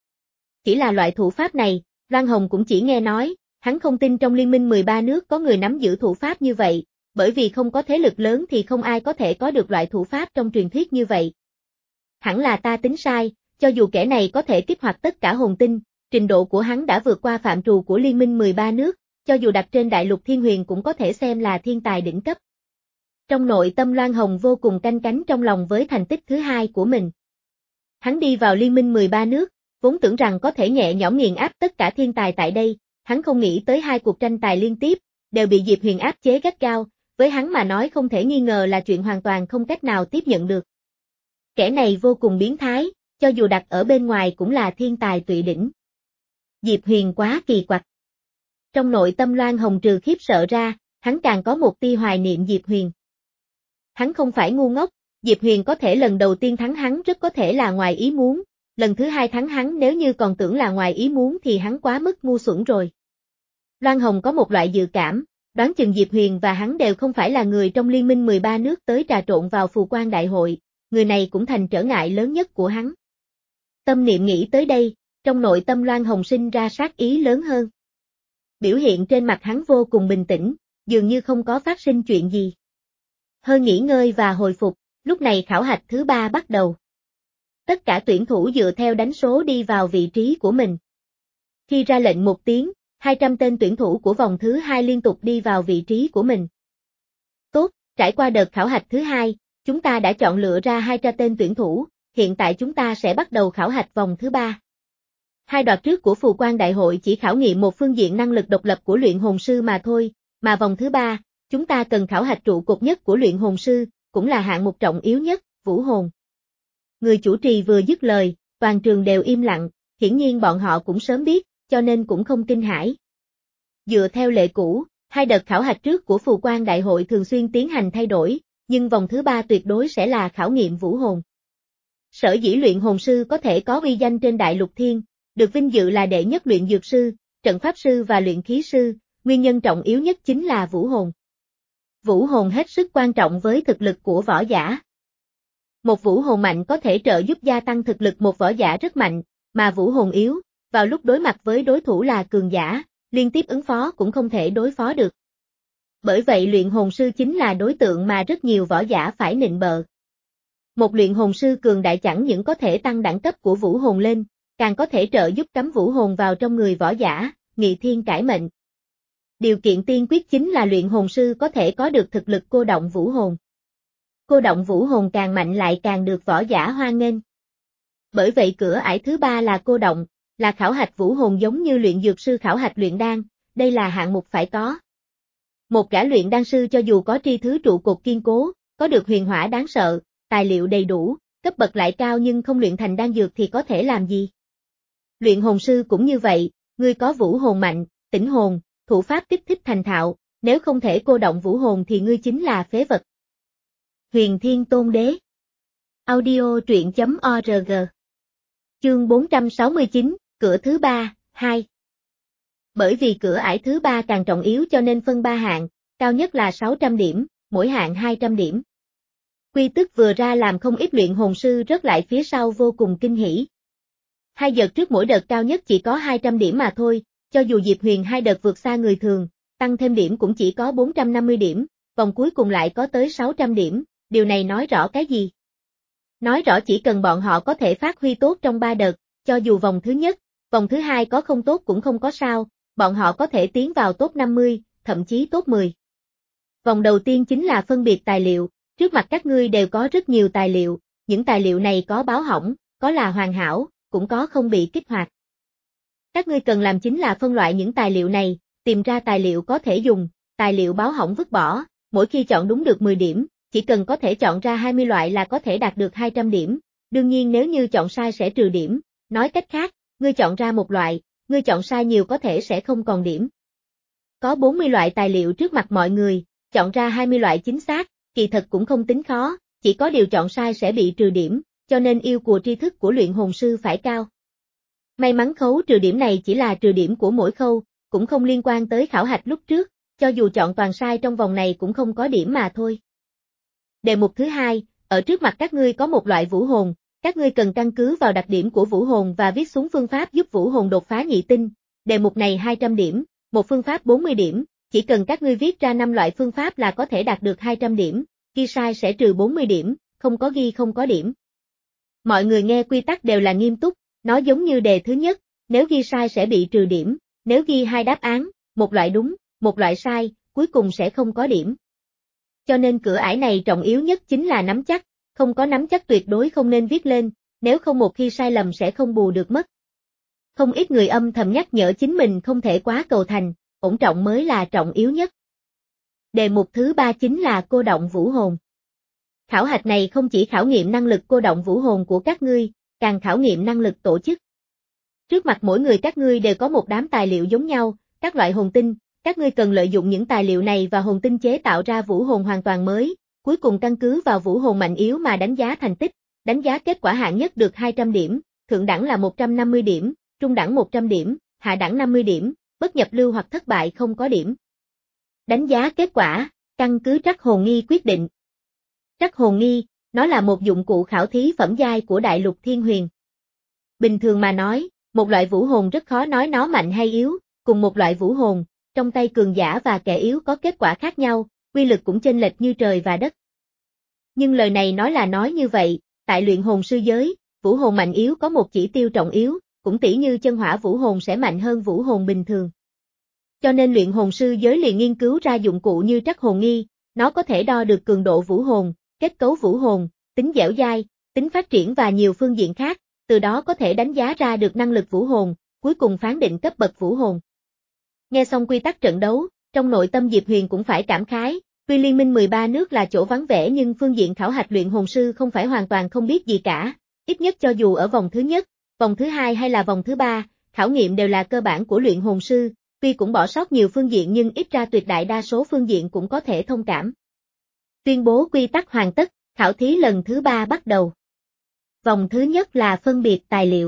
Chỉ là loại thủ pháp này, Loan Hồng cũng chỉ nghe nói, hắn không tin trong liên minh mười ba nước có người nắm giữ thủ pháp như vậy, bởi vì không có thế lực lớn thì không ai có thể có được loại thủ pháp trong truyền thuyết như vậy. Hẳn là ta tính sai, cho dù kẻ này có thể kích hoạt tất cả hồn tinh, trình độ của hắn đã vượt qua phạm trù của Liên minh mười ba nước, cho dù đặt trên đại lục thiên huyền cũng có thể xem là thiên tài đỉnh cấp. Trong nội tâm Loan Hồng vô cùng canh cánh trong lòng với thành tích thứ hai của mình. Hắn đi vào Liên minh mười ba nước, vốn tưởng rằng có thể nhẹ nhõm nghiền áp tất cả thiên tài tại đây, hắn không nghĩ tới hai cuộc tranh tài liên tiếp, đều bị Diệp Huyền áp chế gắt gao, với hắn mà nói không thể nghi ngờ là chuyện hoàn toàn không cách nào tiếp nhận được. Kẻ này vô cùng biến thái, cho dù đặt ở bên ngoài cũng là thiên tài tuyệt đỉnh. Diệp Huyền quá kỳ quặc. Trong nội tâm Loan Hồng trừ khiếp sợ ra, hắn càng có một tia hoài niệm Diệp Huyền. Hắn không phải ngu ngốc, Diệp Huyền có thể lần đầu tiên thắng hắn rất có thể là ngoài ý muốn, lần thứ hai thắng hắn nếu như còn tưởng là ngoài ý muốn thì hắn quá mức ngu xuẩn rồi. Loan Hồng có một loại dự cảm, đoán chừng Diệp Huyền và hắn đều không phải là người trong Liên minh mười ba nước tới trà trộn vào phù quan đại hội, người này cũng thành trở ngại lớn nhất của hắn. Tâm niệm nghĩ tới đây, trong nội tâm Loan Hồng sinh ra sát ý lớn hơn. Biểu hiện trên mặt hắn vô cùng bình tĩnh, dường như không có phát sinh chuyện gì. Hơi nghỉ ngơi và hồi phục, lúc này khảo hạch thứ ba bắt đầu. Tất cả tuyển thủ dựa theo đánh số đi vào vị trí của mình. Khi ra lệnh một tiếng, hai trăm tên tuyển thủ của vòng thứ hai liên tục đi vào vị trí của mình. Tốt, trải qua đợt khảo hạch thứ hai, chúng ta đã chọn lựa ra hai trăm tên tuyển thủ, hiện tại chúng ta sẽ bắt đầu khảo hạch vòng thứ ba. Hai đoạt trước của phù quan đại hội chỉ khảo nghiệm một phương diện năng lực độc lập của luyện hồn sư mà thôi, mà vòng thứ ba, chúng ta cần khảo hạch trụ cột nhất của luyện hồn sư, cũng là hạng mục trọng yếu nhất, vũ hồn. Người chủ trì vừa dứt lời, toàn trường đều im lặng, hiển nhiên bọn họ cũng sớm biết, cho nên cũng không kinh hãi. Dựa theo lệ cũ, hai đợt khảo hạch trước của phù quan đại hội thường xuyên tiến hành thay đổi, nhưng vòng thứ ba tuyệt đối sẽ là khảo nghiệm vũ hồn. Sở dĩ luyện hồn sư có thể có uy danh trên đại lục thiên, được vinh dự là đệ nhất luyện dược sư, trận pháp sư và luyện khí sư, nguyên nhân trọng yếu nhất chính là vũ hồn. Vũ hồn hết sức quan trọng với thực lực của võ giả. Một vũ hồn mạnh có thể trợ giúp gia tăng thực lực một võ giả rất mạnh, mà vũ hồn yếu, vào lúc đối mặt với đối thủ là cường giả, liên tiếp ứng phó cũng không thể đối phó được. Bởi vậy luyện hồn sư chính là đối tượng mà rất nhiều võ giả phải nịnh bợ. Một luyện hồn sư cường đại chẳng những có thể tăng đẳng cấp của vũ hồn lên, càng có thể trợ giúp cắm vũ hồn vào trong người võ giả, nghị thiên cải mệnh. Điều kiện tiên quyết chính là luyện hồn sư có thể có được thực lực cô động vũ hồn. Cô động vũ hồn càng mạnh lại càng được võ giả hoan nghênh. Bởi vậy cửa ải thứ ba là cô động, là khảo hạch vũ hồn giống như luyện dược sư khảo hạch luyện đan, đây là hạng mục phải có. Một gã luyện đan sư cho dù có tri thứ trụ cột kiên cố, có được huyền hỏa đáng sợ, tài liệu đầy đủ, cấp bậc lại cao nhưng không luyện thành đan dược thì có thể làm gì? Luyện hồn sư cũng như vậy, ngươi có vũ hồn mạnh, tĩnh hồn, thủ pháp kích thích thành thạo, nếu không thể cô động vũ hồn thì ngươi chính là phế vật. Huyền Thiên Tôn Đế. Audio truyện chấm org. Chương bốn trăm sáu mươi chín, cửa thứ ba, hai. Bởi vì cửa ải thứ ba càng trọng yếu cho nên phân ba hạng, cao nhất là sáu trăm điểm, mỗi hạng hai trăm điểm. Quy tức vừa ra làm không ít luyện hồn sư rớt lại phía sau vô cùng kinh hỉ. Hai đợt trước mỗi đợt cao nhất chỉ có hai trăm điểm mà thôi, cho dù Diệp Huyền hai đợt vượt xa người thường, tăng thêm điểm cũng chỉ có bốn trăm năm mươi điểm, vòng cuối cùng lại có tới sáu trăm điểm, điều này nói rõ cái gì? Nói rõ chỉ cần bọn họ có thể phát huy tốt trong ba đợt, cho dù vòng thứ nhất, vòng thứ hai có không tốt cũng không có sao, bọn họ có thể tiến vào top năm mươi, thậm chí top mười. Vòng đầu tiên chính là phân biệt tài liệu, trước mặt các ngươi đều có rất nhiều tài liệu, những tài liệu này có báo hỏng, có là hoàn hảo, cũng có không bị kích hoạt. Các ngươi cần làm chính là phân loại những tài liệu này, tìm ra tài liệu có thể dùng, tài liệu báo hỏng vứt bỏ, mỗi khi chọn đúng được mười điểm, chỉ cần có thể chọn ra hai mươi loại là có thể đạt được hai trăm điểm, đương nhiên nếu như chọn sai sẽ trừ điểm, nói cách khác, ngươi chọn ra một loại, ngươi chọn sai nhiều có thể sẽ không còn điểm. Có bốn mươi loại tài liệu trước mặt mọi người, chọn ra hai mươi loại chính xác, kỳ thật cũng không tính khó, chỉ có điều chọn sai sẽ bị trừ điểm, cho nên yêu cầu tri thức của luyện hồn sư phải cao. May mắn khấu trừ điểm này chỉ là trừ điểm của mỗi khâu, cũng không liên quan tới khảo hạch lúc trước, cho dù chọn toàn sai trong vòng này cũng không có điểm mà thôi. Đề mục thứ hai, ở trước mặt các ngươi có một loại vũ hồn, các ngươi cần căn cứ vào đặc điểm của vũ hồn và viết xuống phương pháp giúp vũ hồn đột phá nhị tinh. Đề mục này hai trăm điểm, một phương pháp bốn mươi điểm, chỉ cần các ngươi viết ra năm loại phương pháp là có thể đạt được hai trăm điểm, ghi sai sẽ trừ bốn mươi điểm, không có ghi không có điểm. Mọi người nghe quy tắc đều là nghiêm túc, nó giống như đề thứ nhất, nếu ghi sai sẽ bị trừ điểm, nếu ghi hai đáp án, một loại đúng, một loại sai, cuối cùng sẽ không có điểm. Cho nên cửa ải này trọng yếu nhất chính là nắm chắc, không có nắm chắc tuyệt đối không nên viết lên, nếu không một khi sai lầm sẽ không bù được mất. Không ít người âm thầm nhắc nhở chính mình không thể quá cầu thành, ổn trọng mới là trọng yếu nhất. Đề mục thứ ba chính là cô động vũ hồn. Khảo hạch này không chỉ khảo nghiệm năng lực cô động vũ hồn của các ngươi, càng khảo nghiệm năng lực tổ chức. Trước mặt mỗi người các ngươi đều có một đám tài liệu giống nhau, các loại hồn tinh, các ngươi cần lợi dụng những tài liệu này và hồn tinh chế tạo ra vũ hồn hoàn toàn mới, cuối cùng căn cứ vào vũ hồn mạnh yếu mà đánh giá thành tích, đánh giá kết quả hạng nhất được hai trăm điểm, thượng đẳng là một trăm năm mươi điểm, trung đẳng một trăm điểm, hạ đẳng năm mươi điểm, bất nhập lưu hoặc thất bại không có điểm. Đánh giá kết quả, căn cứ trắc hồn nghi quyết định. Trắc hồn nghi, nó là một dụng cụ khảo thí phẩm giai của đại lục thiên huyền. Bình thường mà nói, một loại vũ hồn rất khó nói nó mạnh hay yếu, cùng một loại vũ hồn, trong tay cường giả và kẻ yếu có kết quả khác nhau, quy lực cũng chênh lệch như trời và đất. Nhưng lời này nói là nói như vậy, tại luyện hồn sư giới, vũ hồn mạnh yếu có một chỉ tiêu trọng yếu, cũng tỉ như chân hỏa vũ hồn sẽ mạnh hơn vũ hồn bình thường. Cho nên luyện hồn sư giới liền nghiên cứu ra dụng cụ như trắc hồn nghi, nó có thể đo được cường độ vũ hồn, kết cấu vũ hồn, tính dẻo dai, tính phát triển và nhiều phương diện khác, từ đó có thể đánh giá ra được năng lực vũ hồn, cuối cùng phán định cấp bậc vũ hồn. Nghe xong quy tắc trận đấu, trong nội tâm Diệp Huyền cũng phải cảm khái, tuy liên minh mười ba nước là chỗ vắng vẻ nhưng phương diện khảo hạch luyện hồn sư không phải hoàn toàn không biết gì cả, ít nhất cho dù ở vòng thứ nhất, vòng thứ hai hay là vòng thứ ba, khảo nghiệm đều là cơ bản của luyện hồn sư, tuy cũng bỏ sót nhiều phương diện nhưng ít ra tuyệt đại đa số phương diện cũng có thể thông cảm. Tuyên bố quy tắc hoàn tất, khảo thí lần thứ ba bắt đầu. Vòng thứ nhất là phân biệt tài liệu.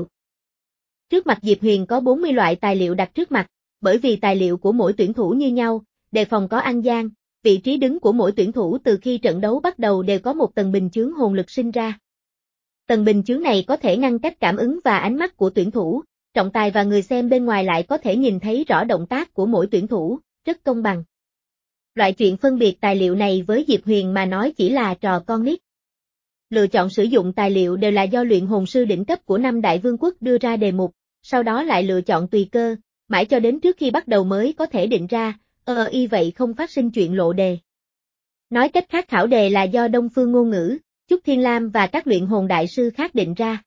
Trước mặt Diệp Huyền có bốn mươi loại tài liệu đặt trước mặt, bởi vì tài liệu của mỗi tuyển thủ như nhau, đề phòng có ăn gian, vị trí đứng của mỗi tuyển thủ từ khi trận đấu bắt đầu đều có một tầng bình chướng hồn lực sinh ra. Tầng bình chướng này có thể ngăn cách cảm ứng và ánh mắt của tuyển thủ, trọng tài và người xem bên ngoài lại có thể nhìn thấy rõ động tác của mỗi tuyển thủ, rất công bằng. Loại chuyện phân biệt tài liệu này với Diệp Huyền mà nói chỉ là trò con nít. Lựa chọn sử dụng tài liệu đều là do luyện hồn sư đỉnh cấp của năm đại vương quốc đưa ra đề mục, sau đó lại lựa chọn tùy cơ, mãi cho đến trước khi bắt đầu mới có thể định ra, ờ y vậy không phát sinh chuyện lộ đề. Nói cách khác khảo đề là do Đông Phương Ngôn Ngữ, Chúc Thiên Lam và các luyện hồn đại sư khác định ra.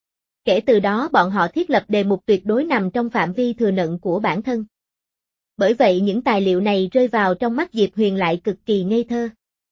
Kể từ đó bọn họ thiết lập đề mục tuyệt đối nằm trong phạm vi thừa nhận của bản thân. Bởi vậy những tài liệu này rơi vào trong mắt Diệp Huyền lại cực kỳ ngây thơ.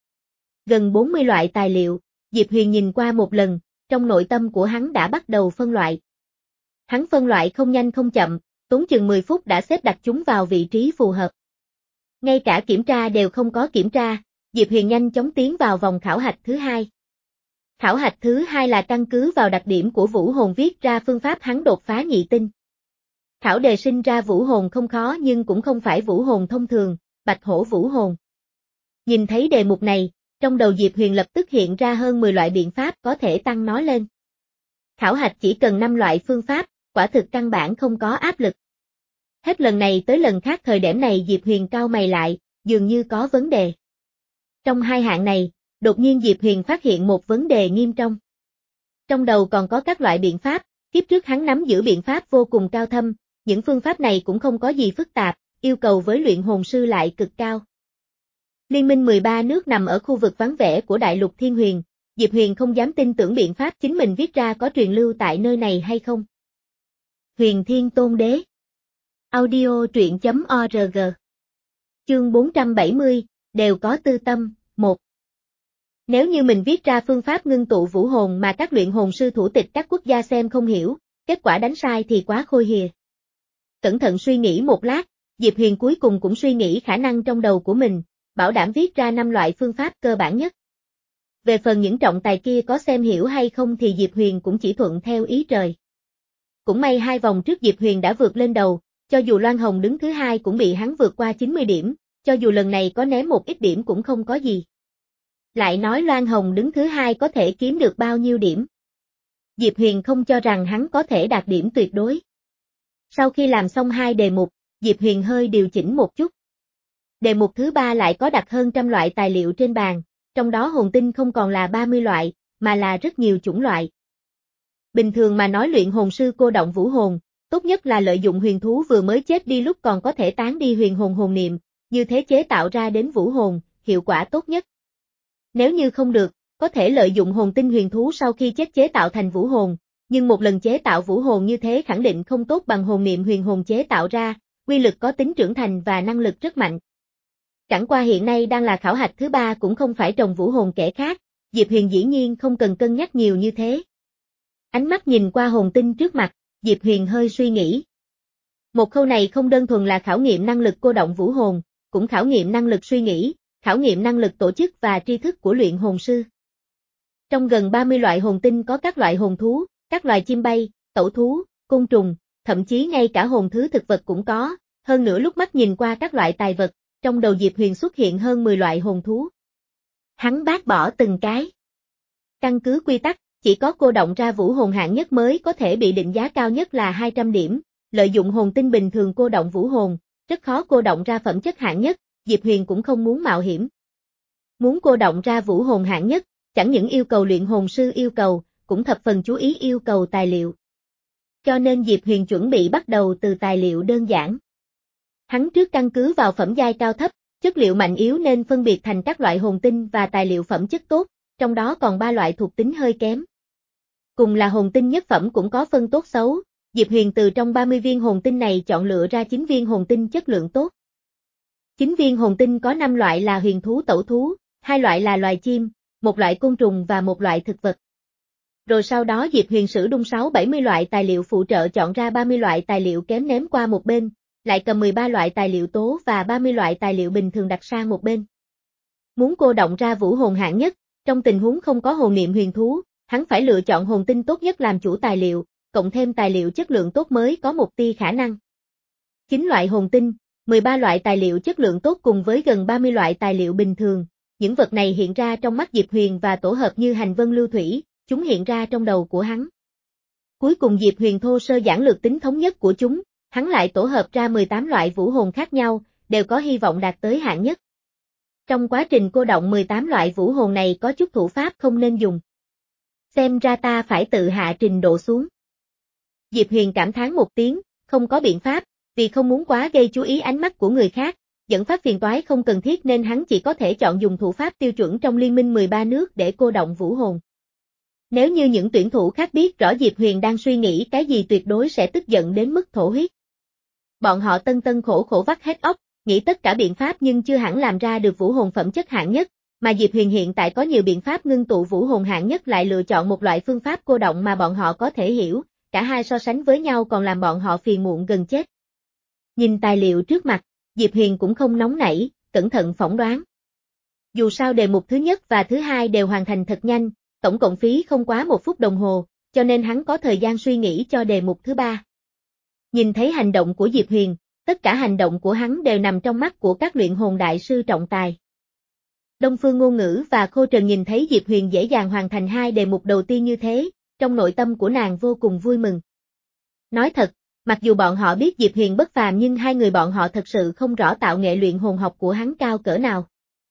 Gần bốn mươi loại tài liệu, Diệp Huyền nhìn qua một lần, trong nội tâm của hắn đã bắt đầu phân loại. Hắn phân loại không nhanh không chậm, tốn chừng mười phút đã xếp đặt chúng vào vị trí phù hợp. Ngay cả kiểm tra đều không có kiểm tra, Diệp Huyền nhanh chóng tiến vào vòng khảo hạch thứ hai. Khảo hạch thứ hai là căn cứ vào đặc điểm của vũ hồn viết ra phương pháp hắn đột phá nhị tinh. Khảo đề sinh ra vũ hồn không khó nhưng cũng không phải vũ hồn thông thường, bạch hổ vũ hồn. Nhìn thấy đề mục này, trong đầu Diệp Huyền lập tức hiện ra hơn mười loại biện pháp có thể tăng nó lên. Khảo hạch chỉ cần năm loại phương pháp, quả thực căn bản không có áp lực. Hết lần này tới lần khác thời điểm này Diệp Huyền cau mày lại, dường như có vấn đề. Trong hai hạng này, đột nhiên Diệp Huyền phát hiện một vấn đề nghiêm trọng. Trong đầu còn có các loại biện pháp, kiếp trước hắn nắm giữ biện pháp vô cùng cao thâm, những phương pháp này cũng không có gì phức tạp, yêu cầu với luyện hồn sư lại cực cao. Liên minh mười ba nước nằm ở khu vực vắng vẻ của đại lục thiên huyền, Diệp Huyền không dám tin tưởng biện pháp chính mình viết ra có truyền lưu tại nơi này hay không. Huyền Thiên Tôn Đế Audio truyện chấm org Chương bốn trăm bảy mươi, đều có tư tâm, một. Nếu như mình viết ra phương pháp ngưng tụ vũ hồn mà các luyện hồn sư thủ tịch các quốc gia xem không hiểu, kết quả đánh sai thì quá khôi hìa. Cẩn thận suy nghĩ một lát, Diệp Huyền cuối cùng cũng suy nghĩ khả năng trong đầu của mình, bảo đảm viết ra năm loại phương pháp cơ bản nhất. Về phần những trọng tài kia có xem hiểu hay không thì Diệp Huyền cũng chỉ thuận theo ý trời. Cũng may hai vòng trước Diệp Huyền đã vượt lên đầu, cho dù Loan Hồng đứng thứ hai cũng bị hắn vượt qua chín mươi điểm, cho dù lần này có ném một ít điểm cũng không có gì. Lại nói Loan Hồng đứng thứ hai có thể kiếm được bao nhiêu điểm. Diệp Huyền không cho rằng hắn có thể đạt điểm tuyệt đối. Sau khi làm xong hai đề mục, Diệp Huyền hơi điều chỉnh một chút. Đề mục thứ ba lại có đặt hơn trăm loại tài liệu trên bàn, trong đó hồn tinh không còn là ba mươi loại, mà là rất nhiều chủng loại. Bình thường mà nói luyện hồn sư cô động vũ hồn, tốt nhất là lợi dụng huyền thú vừa mới chết đi lúc còn có thể tán đi huyền hồn hồn niệm, như thế chế tạo ra đến vũ hồn, hiệu quả tốt nhất. Nếu như không được, có thể lợi dụng hồn tinh huyền thú sau khi chết chế tạo thành vũ hồn, nhưng một lần chế tạo vũ hồn như thế khẳng định không tốt bằng hồn niệm huyền hồn chế tạo ra, quy lực có tính trưởng thành và năng lực rất mạnh. Chẳng qua hiện nay đang là khảo hạch thứ ba cũng không phải trồng vũ hồn kẻ khác, Diệp Huyền dĩ nhiên không cần cân nhắc nhiều như thế. Ánh mắt nhìn qua hồn tinh trước mặt, Diệp Huyền hơi suy nghĩ. Một khâu này không đơn thuần là khảo nghiệm năng lực cô động vũ hồn, cũng khảo nghiệm năng lực suy nghĩ, khảo nghiệm năng lực tổ chức và tri thức của luyện hồn sư. Trong gần ba mươi loại hồn tinh có các loại hồn thú, các loài chim bay, tẩu thú, côn trùng, thậm chí ngay cả hồn thứ thực vật cũng có, hơn nữa lúc mắt nhìn qua các loại tài vật, trong đầu Diệp Huyền xuất hiện hơn mười loại hồn thú. Hắn bác bỏ từng cái. Căn cứ quy tắc, chỉ có cô động ra vũ hồn hạng nhất mới có thể bị định giá cao nhất là hai trăm điểm, lợi dụng hồn tinh bình thường cô động vũ hồn, rất khó cô động ra phẩm chất hạng nhất, Diệp Huyền cũng không muốn mạo hiểm. Muốn cô động ra vũ hồn hạng nhất, chẳng những yêu cầu luyện hồn sư yêu cầu, cũng thập phần chú ý yêu cầu tài liệu. Cho nên Diệp Huyền chuẩn bị bắt đầu từ tài liệu đơn giản. Hắn trước căn cứ vào phẩm giai cao thấp, chất liệu mạnh yếu nên phân biệt thành các loại hồn tinh và tài liệu phẩm chất tốt, trong đó còn ba loại thuộc tính hơi kém. Cùng là hồn tinh nhất phẩm cũng có phân tốt xấu, Diệp Huyền từ trong ba mươi viên hồn tinh này chọn lựa ra chín viên hồn tinh chất lượng tốt. chín viên hồn tinh có năm loại là huyền thú tẩu thú, hai loại là loài chim, một loại côn trùng và một loại thực vật. Rồi sau đó Diệp Huyền sử đung sáu bảy mươi loại tài liệu phụ trợ chọn ra ba mươi loại tài liệu kém ném qua một bên, lại cầm mười ba loại tài liệu tố và ba mươi loại tài liệu bình thường đặt sang một bên. Muốn cô động ra vũ hồn hạng nhất, trong tình huống không có hồn niệm huyền thú, hắn phải lựa chọn hồn tinh tốt nhất làm chủ tài liệu, cộng thêm tài liệu chất lượng tốt mới có một tia khả năng. chín loại hồn tinh, mười ba loại tài liệu chất lượng tốt cùng với gần ba mươi loại tài liệu bình thường, những vật này hiện ra trong mắt Diệp Huyền và tổ hợp như hành vân lưu thủy, chúng hiện ra trong đầu của hắn. Cuối cùng Diệp Huyền thô sơ giản lược tính thống nhất của chúng, hắn lại tổ hợp ra mười tám loại vũ hồn khác nhau, đều có hy vọng đạt tới hạng nhất. Trong quá trình cô động mười tám loại vũ hồn này có chút thủ pháp không nên dùng. Xem ra ta phải tự hạ trình độ xuống. Diệp Huyền cảm thán một tiếng, không có biện pháp, vì không muốn quá gây chú ý ánh mắt của người khác, dẫn phát phiền toái không cần thiết nên hắn chỉ có thể chọn dùng thủ pháp tiêu chuẩn trong liên minh mười ba nước để cô động vũ hồn. Nếu như những tuyển thủ khác biết rõ Diệp Huyền đang suy nghĩ cái gì tuyệt đối sẽ tức giận đến mức thổ huyết. Bọn họ tân tân khổ khổ vắt hết óc, nghĩ tất cả biện pháp nhưng chưa hẳn làm ra được vũ hồn phẩm chất hạng nhất, mà Diệp Huyền hiện tại có nhiều biện pháp ngưng tụ vũ hồn hạng nhất lại lựa chọn một loại phương pháp cô động mà bọn họ có thể hiểu, cả hai so sánh với nhau còn làm bọn họ phiền muộn gần chết. Nhìn tài liệu trước mặt, Diệp Huyền cũng không nóng nảy, cẩn thận phỏng đoán. Dù sao đề mục thứ nhất và thứ hai đều hoàn thành thật nhanh, tổng cộng phí không quá một phút đồng hồ, cho nên hắn có thời gian suy nghĩ cho đề mục thứ ba. Nhìn thấy hành động của Diệp Huyền, tất cả hành động của hắn đều nằm trong mắt của các luyện hồn đại sư trọng tài. Đông Phương Ngôn Ngữ và Khô Trần nhìn thấy Diệp Huyền dễ dàng hoàn thành hai đề mục đầu tiên như thế, trong nội tâm của nàng vô cùng vui mừng. Nói thật, mặc dù bọn họ biết Diệp Huyền bất phàm nhưng hai người bọn họ thật sự không rõ tạo nghệ luyện hồn học của hắn cao cỡ nào.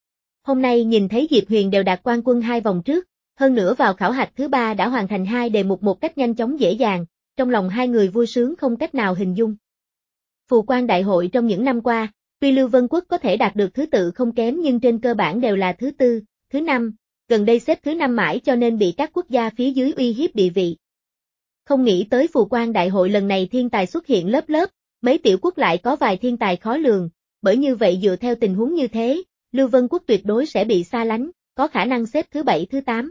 Hôm nay nhìn thấy Diệp Huyền đều đạt quan quân hai vòng trước, hơn nữa vào khảo hạch thứ ba đã hoàn thành hai đề mục một cách nhanh chóng dễ dàng, trong lòng hai người vui sướng không cách nào hình dung. Phù quan đại hội trong những năm qua, tuy Lưu Vân Quốc có thể đạt được thứ tự không kém nhưng trên cơ bản đều là thứ tư, thứ năm, gần đây xếp thứ năm mãi cho nên bị các quốc gia phía dưới uy hiếp địa vị. Không nghĩ tới phù quan đại hội lần này thiên tài xuất hiện lớp lớp, mấy tiểu quốc lại có vài thiên tài khó lường, bởi như vậy dựa theo tình huống như thế, Lưu Vân Quốc tuyệt đối sẽ bị xa lánh, có khả năng xếp thứ bảy thứ tám.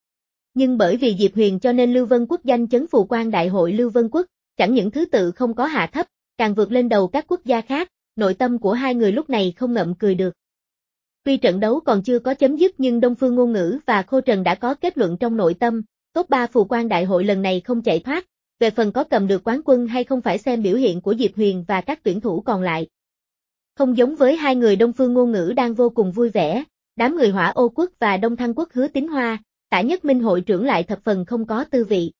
Nhưng bởi vì Diệp Huyền cho nên Lưu Vân Quốc danh chấn phù quan đại hội Lưu Vân Quốc, chẳng những thứ tự không có hạ thấp, càng vượt lên đầu các quốc gia khác, nội tâm của hai người lúc này không ngậm cười được. Tuy trận đấu còn chưa có chấm dứt nhưng Đông Phương Ngôn Ngữ và Khô Trần đã có kết luận trong nội tâm, top ba phù quan đại hội lần này không chạy thoát, về phần có cầm được quán quân hay không phải xem biểu hiện của Diệp Huyền và các tuyển thủ còn lại. Không giống với hai người Đông Phương Ngôn Ngữ đang vô cùng vui vẻ, đám người Hỏa Ô Quốc và Đông Thăng Quốc Hứa Tín Hoa, Tả Nhất Minh hội trưởng lại thập phần không có tư vị.